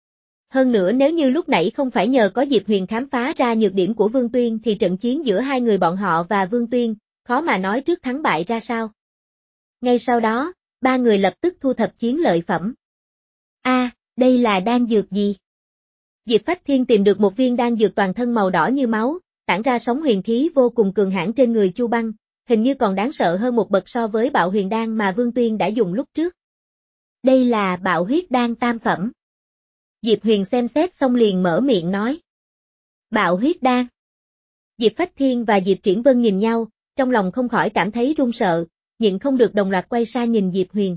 Hơn nữa nếu như lúc nãy không phải nhờ có Diệp Huyền khám phá ra nhược điểm của Vương Tuyên thì trận chiến giữa hai người bọn họ và Vương Tuyên, khó mà nói trước thắng bại ra sao. Ngay sau đó, ba người lập tức thu thập chiến lợi phẩm. A, à, đây là đan dược gì? Diệp Phách Thiên tìm được một viên đan dược toàn thân màu đỏ như máu, tản ra sóng huyền khí vô cùng cường hãn trên người Chu Băng, hình như còn đáng sợ hơn một bậc so với Bạo Huyền Đan mà Vương Tuyên đã dùng lúc trước. Đây là Bạo Huyết Đan tam phẩm. Diệp Huyền xem xét xong liền mở miệng nói. Bạo Huyết Đan. Diệp Phách Thiên và Diệp Triển Vân nhìn nhau, trong lòng không khỏi cảm thấy run sợ, nhịn không được đồng loạt quay sang nhìn Diệp Huyền.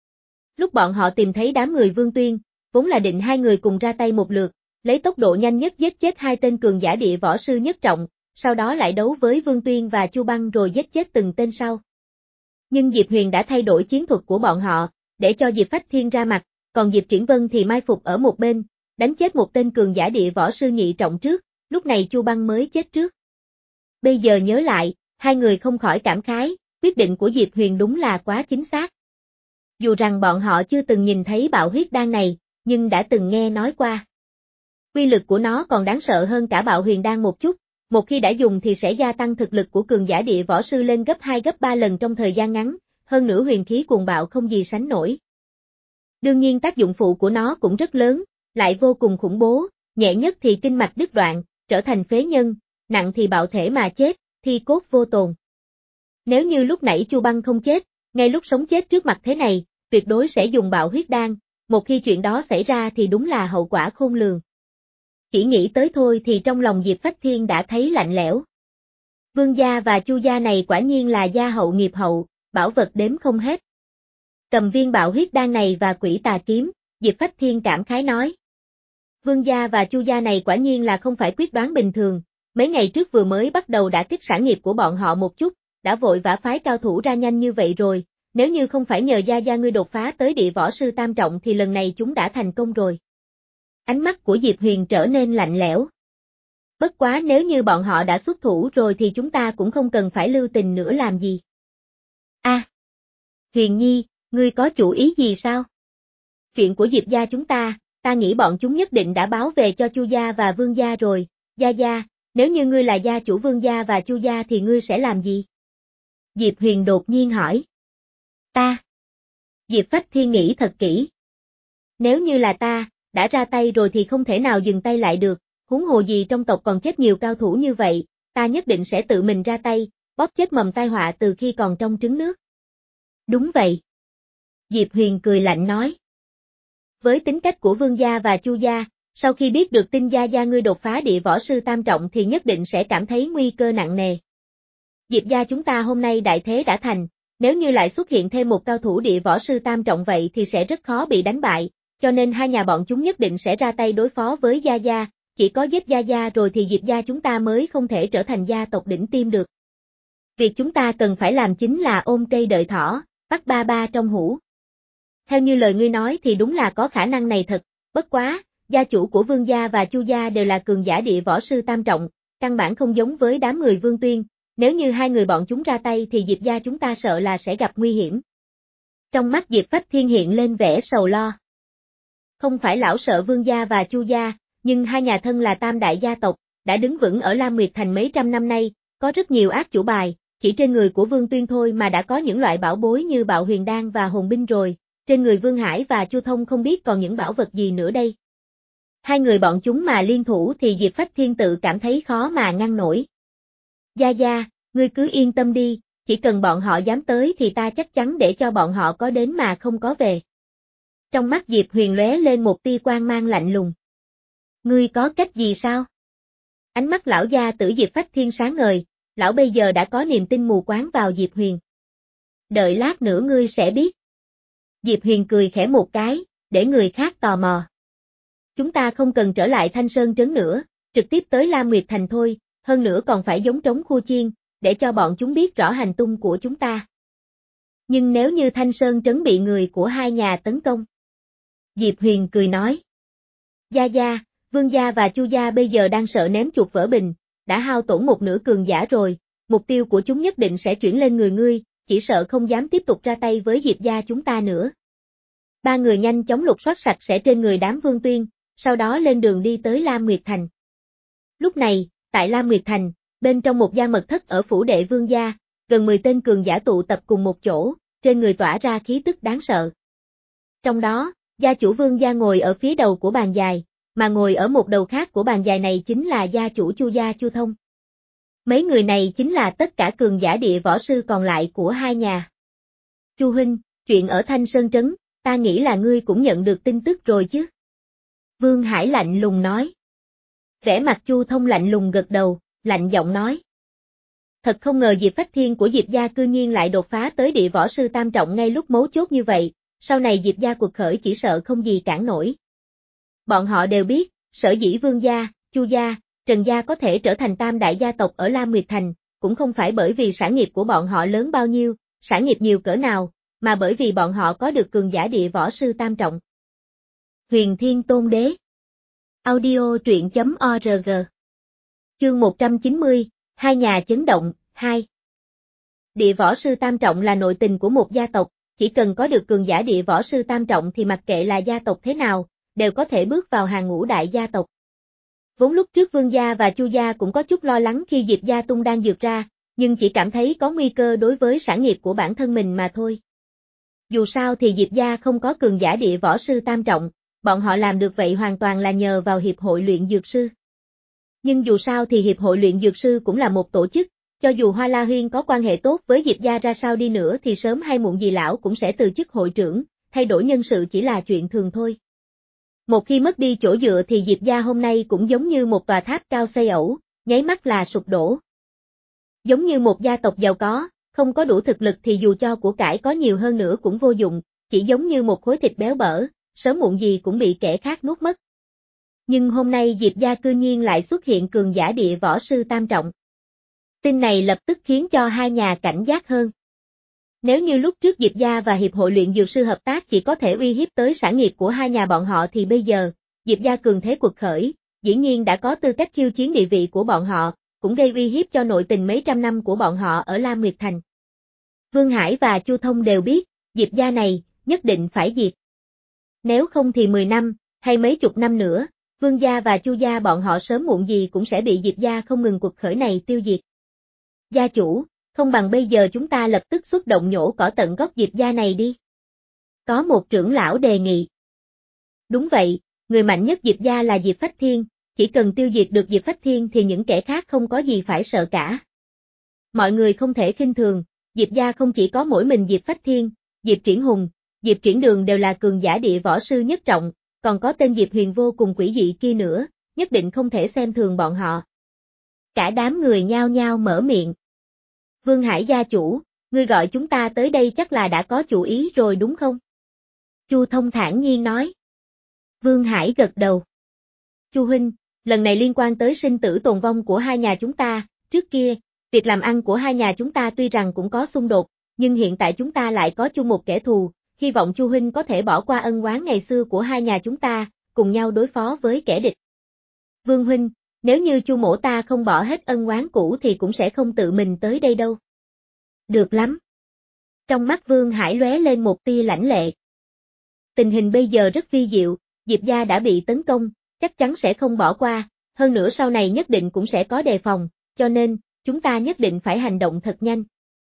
Lúc bọn họ tìm thấy đám người Vương Tuyên, vốn là định hai người cùng ra tay một lượt, lấy tốc độ nhanh nhất giết chết hai tên cường giả địa võ sư nhất trọng, sau đó lại đấu với Vương Tuyên và Chu Băng rồi giết chết từng tên sau. Nhưng Diệp Huyền đã thay đổi chiến thuật của bọn họ, để cho Diệp Phách Thiên ra mặt, còn Diệp Triển Vân thì mai phục ở một bên, đánh chết một tên cường giả địa võ sư nhị trọng trước, lúc này Chu Băng mới chết trước. Bây giờ nhớ lại, hai người không khỏi cảm khái, quyết định của Diệp Huyền đúng là quá chính xác. Dù rằng bọn họ chưa từng nhìn thấy bạo huyết đan này, nhưng đã từng nghe nói qua. Quy lực của nó còn đáng sợ hơn cả bạo huyền đan một chút, một khi đã dùng thì sẽ gia tăng thực lực của cường giả địa võ sư lên gấp hai gấp ba lần trong thời gian ngắn, hơn nữa huyền khí cuồng bạo không gì sánh nổi. Đương nhiên tác dụng phụ của nó cũng rất lớn, lại vô cùng khủng bố, nhẹ nhất thì kinh mạch đứt đoạn, trở thành phế nhân, nặng thì bạo thể mà chết, thi cốt vô tồn. Nếu như lúc nãy Chu Băng không chết, ngay lúc sống chết trước mặt thế này, tuyệt đối sẽ dùng bạo huyết đan, một khi chuyện đó xảy ra thì đúng là hậu quả khôn lường. Chỉ nghĩ tới thôi thì trong lòng Diệp Phách Thiên đã thấy lạnh lẽo. Vương gia và Chu gia này quả nhiên là gia hậu nghiệp hậu, bảo vật đếm không hết. Cầm viên bạo huyết đan này và quỷ tà kiếm, Diệp Phách Thiên cảm khái nói. Vương gia và Chu gia này quả nhiên là không phải quyết đoán bình thường, mấy ngày trước vừa mới bắt đầu đã kích sản nghiệp của bọn họ một chút, đã vội vã phái cao thủ ra nhanh như vậy rồi, nếu như không phải nhờ gia gia ngươi đột phá tới địa võ sư tam trọng thì lần này chúng đã thành công rồi. Ánh mắt của Diệp Huyền trở nên lạnh lẽo. Bất quá nếu như bọn họ đã xuất thủ rồi thì chúng ta cũng không cần phải lưu tình nữa làm gì. A, à, Huyền Nhi, ngươi có chủ ý gì sao? Chuyện của Diệp gia chúng ta, ta nghĩ bọn chúng nhất định đã báo về cho Chu gia và Vương gia rồi. Gia gia, nếu như ngươi là gia chủ Vương gia và Chu gia thì ngươi sẽ làm gì? Diệp Huyền đột nhiên hỏi. Ta. Diệp Phách Thiên nghĩ thật kỹ. Nếu như là ta, đã ra tay rồi thì không thể nào dừng tay lại được, huống hồ gì trong tộc còn chết nhiều cao thủ như vậy, ta nhất định sẽ tự mình ra tay, bóp chết mầm tai họa từ khi còn trong trứng nước. Đúng vậy. Diệp Huyền cười lạnh nói. Với tính cách của Vương gia và Chu gia, sau khi biết được tin gia gia ngươi đột phá địa võ sư tam trọng thì nhất định sẽ cảm thấy nguy cơ nặng nề. Diệp gia chúng ta hôm nay đại thế đã thành, nếu như lại xuất hiện thêm một cao thủ địa võ sư tam trọng vậy thì sẽ rất khó bị đánh bại, cho nên hai nhà bọn chúng nhất định sẽ ra tay đối phó với gia gia, chỉ có giết gia gia rồi thì Diệp gia chúng ta mới không thể trở thành gia tộc đỉnh tiêm được. Việc chúng ta cần phải làm chính là ôm cây đợi thỏ, bắt ba ba trong hũ. Theo như lời ngươi nói thì đúng là có khả năng này thật, bất quá, gia chủ của Vương gia và Chu gia đều là cường giả địa võ sư tam trọng, căn bản không giống với đám người Vương Tuyên, nếu như hai người bọn chúng ra tay thì Diệp gia chúng ta sợ là sẽ gặp nguy hiểm. Trong mắt Diệp Phách Thiên hiện lên vẻ sầu lo. Không phải lão sợ Vương gia và Chu gia, nhưng hai nhà thân là tam đại gia tộc, đã đứng vững ở Lam Nguyệt Thành mấy trăm năm nay, có rất nhiều ác chủ bài, chỉ trên người của Vương Tuyên thôi mà đã có những loại bảo bối như Bạo Huyền Đan và Hồn Binh rồi, trên người Vương Hải và Chu Thông không biết còn những bảo vật gì nữa đây. Hai người bọn chúng mà liên thủ thì Diệp Phách Thiên tự cảm thấy khó mà ngăn nổi. Gia Gia, ngươi cứ yên tâm đi, chỉ cần bọn họ dám tới thì ta chắc chắn để cho bọn họ có đến mà không có về. Trong mắt Diệp Huyền lóe lên một tia quang mang lạnh lùng. Ngươi có cách gì sao? Ánh mắt lão gia tử Diệp Phách Thiên sáng ngời, lão bây giờ đã có niềm tin mù quáng vào Diệp Huyền. Đợi lát nữa ngươi sẽ biết. Diệp Huyền cười khẽ một cái, để người khác tò mò. Chúng ta không cần trở lại Thanh Sơn Trấn nữa, trực tiếp tới Lam Nguyệt Thành thôi, hơn nữa còn phải giống trống khu chiên, để cho bọn chúng biết rõ hành tung của chúng ta. Nhưng nếu như Thanh Sơn Trấn bị người của hai nhà tấn công? Diệp Huyền cười nói. Gia Gia, Vương Gia và Chu Gia bây giờ đang sợ ném chuột vỡ bình, đã hao tổn một nửa cường giả rồi, mục tiêu của chúng nhất định sẽ chuyển lên người ngươi, chỉ sợ không dám tiếp tục ra tay với Diệp Gia chúng ta nữa. Ba người nhanh chóng lục soát sạch sẽ trên người đám Vương Tuyên, sau đó lên đường đi tới Lam Nguyệt Thành. Lúc này, tại Lam Nguyệt Thành, bên trong một gia mật thất ở phủ đệ Vương Gia, gần mười tên cường giả tụ tập cùng một chỗ, trên người tỏa ra khí tức đáng sợ. Trong đó, gia chủ Vương Gia ngồi ở phía đầu của bàn dài, mà ngồi ở một đầu khác của bàn dài này chính là gia chủ Chu Gia Chu Thông. Mấy người này chính là tất cả cường giả địa võ sư còn lại của hai nhà. Chu huynh, chuyện ở Thanh Sơn Trấn, ta nghĩ là ngươi cũng nhận được tin tức rồi chứ? Vương Hải lạnh lùng nói. Vẻ mặt Chu Thông lạnh lùng gật đầu, lạnh giọng nói. Thật không ngờ Diệp Phách Thiên của Diệp Gia cư nhiên lại đột phá tới địa võ sư tam trọng ngay lúc mấu chốt như vậy, sau này Diệp Gia cuộc khởi chỉ sợ không gì cản nổi. Bọn họ đều biết, sở dĩ Vương Gia, Chu Gia, Trần Gia có thể trở thành tam đại gia tộc ở Lam Nguyệt Thành, cũng không phải bởi vì sản nghiệp của bọn họ lớn bao nhiêu, sản nghiệp nhiều cỡ nào, mà bởi vì bọn họ có được cường giả địa võ sư tam trọng. Huyền Thiên Tôn Đế. Audio truyện chấm org. Chương một trăm chín mươi, hai nhà chấn động, hai. Địa võ sư tam trọng là nội tình của một gia tộc, chỉ cần có được cường giả địa võ sư tam trọng thì mặc kệ là gia tộc thế nào, đều có thể bước vào hàng ngũ đại gia tộc. Vốn lúc trước Vương Gia và Chu Gia cũng có chút lo lắng khi Diệp Gia tung đang dược ra, nhưng chỉ cảm thấy có nguy cơ đối với sản nghiệp của bản thân mình mà thôi. Dù sao thì Diệp Gia không có cường giả địa võ sư tam trọng, bọn họ làm được vậy hoàn toàn là nhờ vào Hiệp hội luyện dược sư. Nhưng dù sao thì Hiệp hội luyện dược sư cũng là một tổ chức, cho dù Hoa La Huyên có quan hệ tốt với Diệp Gia ra sao đi nữa thì sớm hay muộn gì lão cũng sẽ từ chức hội trưởng, thay đổi nhân sự chỉ là chuyện thường thôi. Một khi mất đi chỗ dựa thì Diệp Gia hôm nay cũng giống như một tòa tháp cao xây ẩu, nháy mắt là sụp đổ. Giống như một gia tộc giàu có, không có đủ thực lực thì dù cho của cải có nhiều hơn nữa cũng vô dụng, chỉ giống như một khối thịt béo bở, sớm muộn gì cũng bị kẻ khác nuốt mất. Nhưng hôm nay Diệp Gia cư nhiên lại xuất hiện cường giả địa võ sư tam trọng. Tin này lập tức khiến cho hai nhà cảnh giác hơn. Nếu như lúc trước Diệp Gia và Hiệp hội luyện dược sư hợp tác chỉ có thể uy hiếp tới sản nghiệp của hai nhà bọn họ thì bây giờ, Diệp Gia cường thế quật khởi, dĩ nhiên đã có tư cách khiêu chiến địa vị của bọn họ, cũng gây uy hiếp cho nội tình mấy trăm năm của bọn họ ở Lam Nguyệt Thành. Vương Hải và Chu Thông đều biết, Diệp Gia này, nhất định phải diệt. Nếu không thì mười năm, hay mấy chục năm nữa, Vương Gia và Chu Gia bọn họ sớm muộn gì cũng sẽ bị Diệp Gia không ngừng quật khởi này tiêu diệt. Gia chủ, không bằng bây giờ chúng ta lập tức xuất động nhổ cỏ tận gốc Diệp Gia này đi. Có một trưởng lão đề nghị. Đúng vậy, người mạnh nhất Diệp Gia là Diệp Phách Thiên, chỉ cần tiêu diệt được Diệp Phách Thiên thì những kẻ khác không có gì phải sợ cả. Mọi người không thể khinh thường, Diệp Gia không chỉ có mỗi mình Diệp Phách Thiên, Diệp Triển Hùng, Diệp Triển Đường đều là cường giả địa võ sư nhất trọng, còn có tên Diệp Huyền vô cùng quỷ dị kia nữa, nhất định không thể xem thường bọn họ. Cả đám người nhao nhao mở miệng. Vương Hải gia chủ, ngươi gọi chúng ta tới đây chắc là đã có chủ ý rồi đúng không? Chu Thông thản nhiên nói. Vương Hải gật đầu. Chu huynh, lần này liên quan tới sinh tử tồn vong của hai nhà chúng ta, trước kia, việc làm ăn của hai nhà chúng ta tuy rằng cũng có xung đột, nhưng hiện tại chúng ta lại có chung một kẻ thù, hy vọng Chu huynh có thể bỏ qua ân oán ngày xưa của hai nhà chúng ta, cùng nhau đối phó với kẻ địch. Vương huynh, nếu như Chu mỗ ta không bỏ hết ân oán cũ thì cũng sẽ không tự mình tới đây đâu. Được lắm. Trong mắt Vương Hải lóe lên một tia lãnh lệ. Tình hình bây giờ rất vi diệu, Diệp Gia đã bị tấn công, chắc chắn sẽ không bỏ qua, hơn nữa sau này nhất định cũng sẽ có đề phòng, cho nên, chúng ta nhất định phải hành động thật nhanh.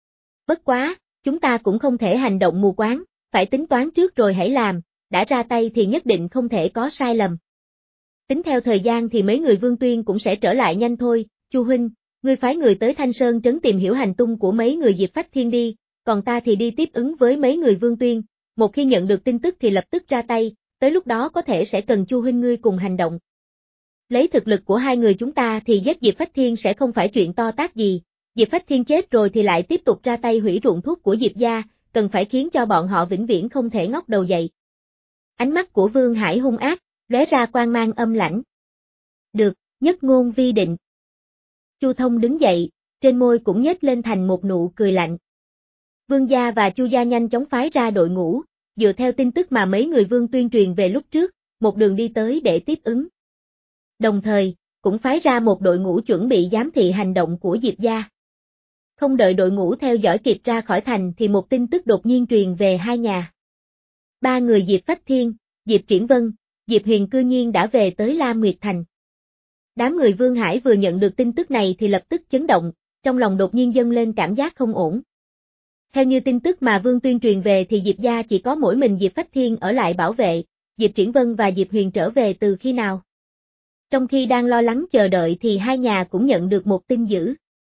Bất quá, chúng ta cũng không thể hành động mù quáng, phải tính toán trước rồi hãy làm, đã ra tay thì nhất định không thể có sai lầm. Tính theo thời gian thì mấy người Vương Tuyên cũng sẽ trở lại nhanh thôi, Chu huynh, ngươi phái người tới Thanh Sơn trấn tìm hiểu hành tung của mấy người Diệp Phách Thiên đi, còn ta thì đi tiếp ứng với mấy người Vương Tuyên, một khi nhận được tin tức thì lập tức ra tay, tới lúc đó có thể sẽ cần Chu huynh ngươi cùng hành động. Lấy thực lực của hai người chúng ta thì giết Diệp Phách Thiên sẽ không phải chuyện to tát gì, Diệp Phách Thiên chết rồi thì lại tiếp tục ra tay hủy ruộng thuốc của Diệp gia, cần phải khiến cho bọn họ vĩnh viễn không thể ngóc đầu dậy. Ánh mắt của Vương Hải hung ác, lóe ra quang mang âm lãnh. Được, nhất ngôn vi định. Chu Thông đứng dậy, trên môi cũng nhếch lên thành một nụ cười lạnh. Vương gia và Chu gia nhanh chóng phái ra đội ngũ, dựa theo tin tức mà mấy người Vương tuyên truyền về lúc trước, một đường đi tới để tiếp ứng. Đồng thời, cũng phái ra một đội ngũ chuẩn bị giám thị hành động của Diệp gia. Không đợi đội ngũ theo dõi kịp ra khỏi thành thì một tin tức đột nhiên truyền về hai nhà. Ba người Diệp Phách Thiên, Diệp Triển Vân, Diệp Huyền cư nhiên đã về tới Lam Nguyệt Thành. Đám người Vương Hải vừa nhận được tin tức này thì lập tức chấn động, trong lòng đột nhiên dâng lên cảm giác không ổn. Theo như tin tức mà Vương tuyên truyền về thì Diệp gia chỉ có mỗi mình Diệp Phách Thiên ở lại bảo vệ, Diệp Triển Vân và Diệp Huyền trở về từ khi nào? Trong khi đang lo lắng chờ đợi thì hai nhà cũng nhận được một tin dữ.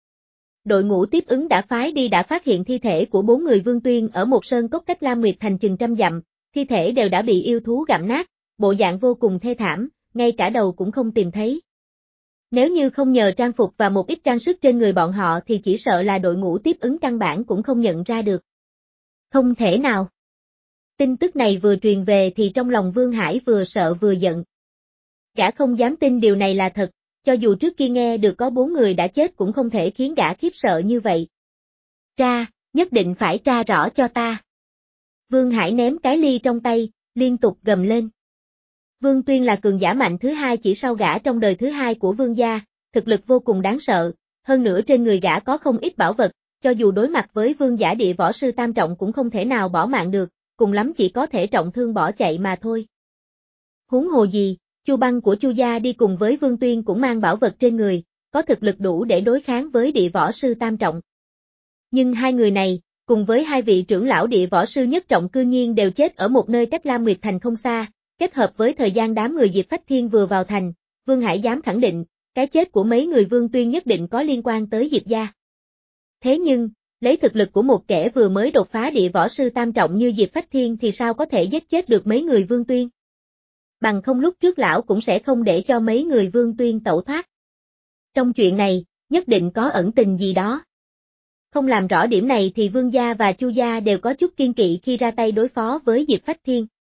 Đội ngũ tiếp ứng đã phái đi đã phát hiện thi thể của bốn người Vương Tuyên ở một sơn cốc cách Lam Nguyệt Thành chừng trăm dặm, thi thể đều đã bị yêu thú gặm nát, bộ dạng vô cùng thê thảm, ngay cả đầu cũng không tìm thấy. Nếu như không nhờ trang phục và một ít trang sức trên người bọn họ thì chỉ sợ là đội ngũ tiếp ứng căn bản cũng không nhận ra được. Không thể nào. Tin tức này vừa truyền về thì trong lòng Vương Hải vừa sợ vừa giận. Gã không dám tin điều này là thật, cho dù trước kia nghe được có bốn người đã chết cũng không thể khiến gã khiếp sợ như vậy. Tra, nhất định phải tra rõ cho ta. Vương Hải ném cái ly trong tay, liên tục gầm lên. Vương Tuyên là cường giả mạnh thứ hai chỉ sau gã trong đời thứ hai của Vương gia, thực lực vô cùng đáng sợ, hơn nữa trên người gã có không ít bảo vật, cho dù đối mặt với Vương giả địa võ sư tam trọng cũng không thể nào bỏ mạng được, cùng lắm chỉ có thể trọng thương bỏ chạy mà thôi. Huống hồ gì, Chu Băng của Chu gia đi cùng với Vương Tuyên cũng mang bảo vật trên người, có thực lực đủ để đối kháng với địa võ sư tam trọng. Nhưng hai người này, cùng với hai vị trưởng lão địa võ sư nhất trọng cư nhiên đều chết ở một nơi cách Lam Nguyệt Thành không xa, kết hợp với thời gian đám người Diệp Phách Thiên vừa vào thành, Vương Hải dám khẳng định, cái chết của mấy người Vương Tuyên nhất định có liên quan tới Diệp gia. Thế nhưng, lấy thực lực của một kẻ vừa mới đột phá địa võ sư tam trọng như Diệp Phách Thiên thì sao có thể giết chết được mấy người Vương Tuyên? Bằng không lúc trước lão cũng sẽ không để cho mấy người Vương Tuyên tẩu thoát. Trong chuyện này, nhất định có ẩn tình gì đó. Không làm rõ điểm này thì Vương gia và Chu gia đều có chút kiên kỵ khi ra tay đối phó với Diệp Phách Thiên.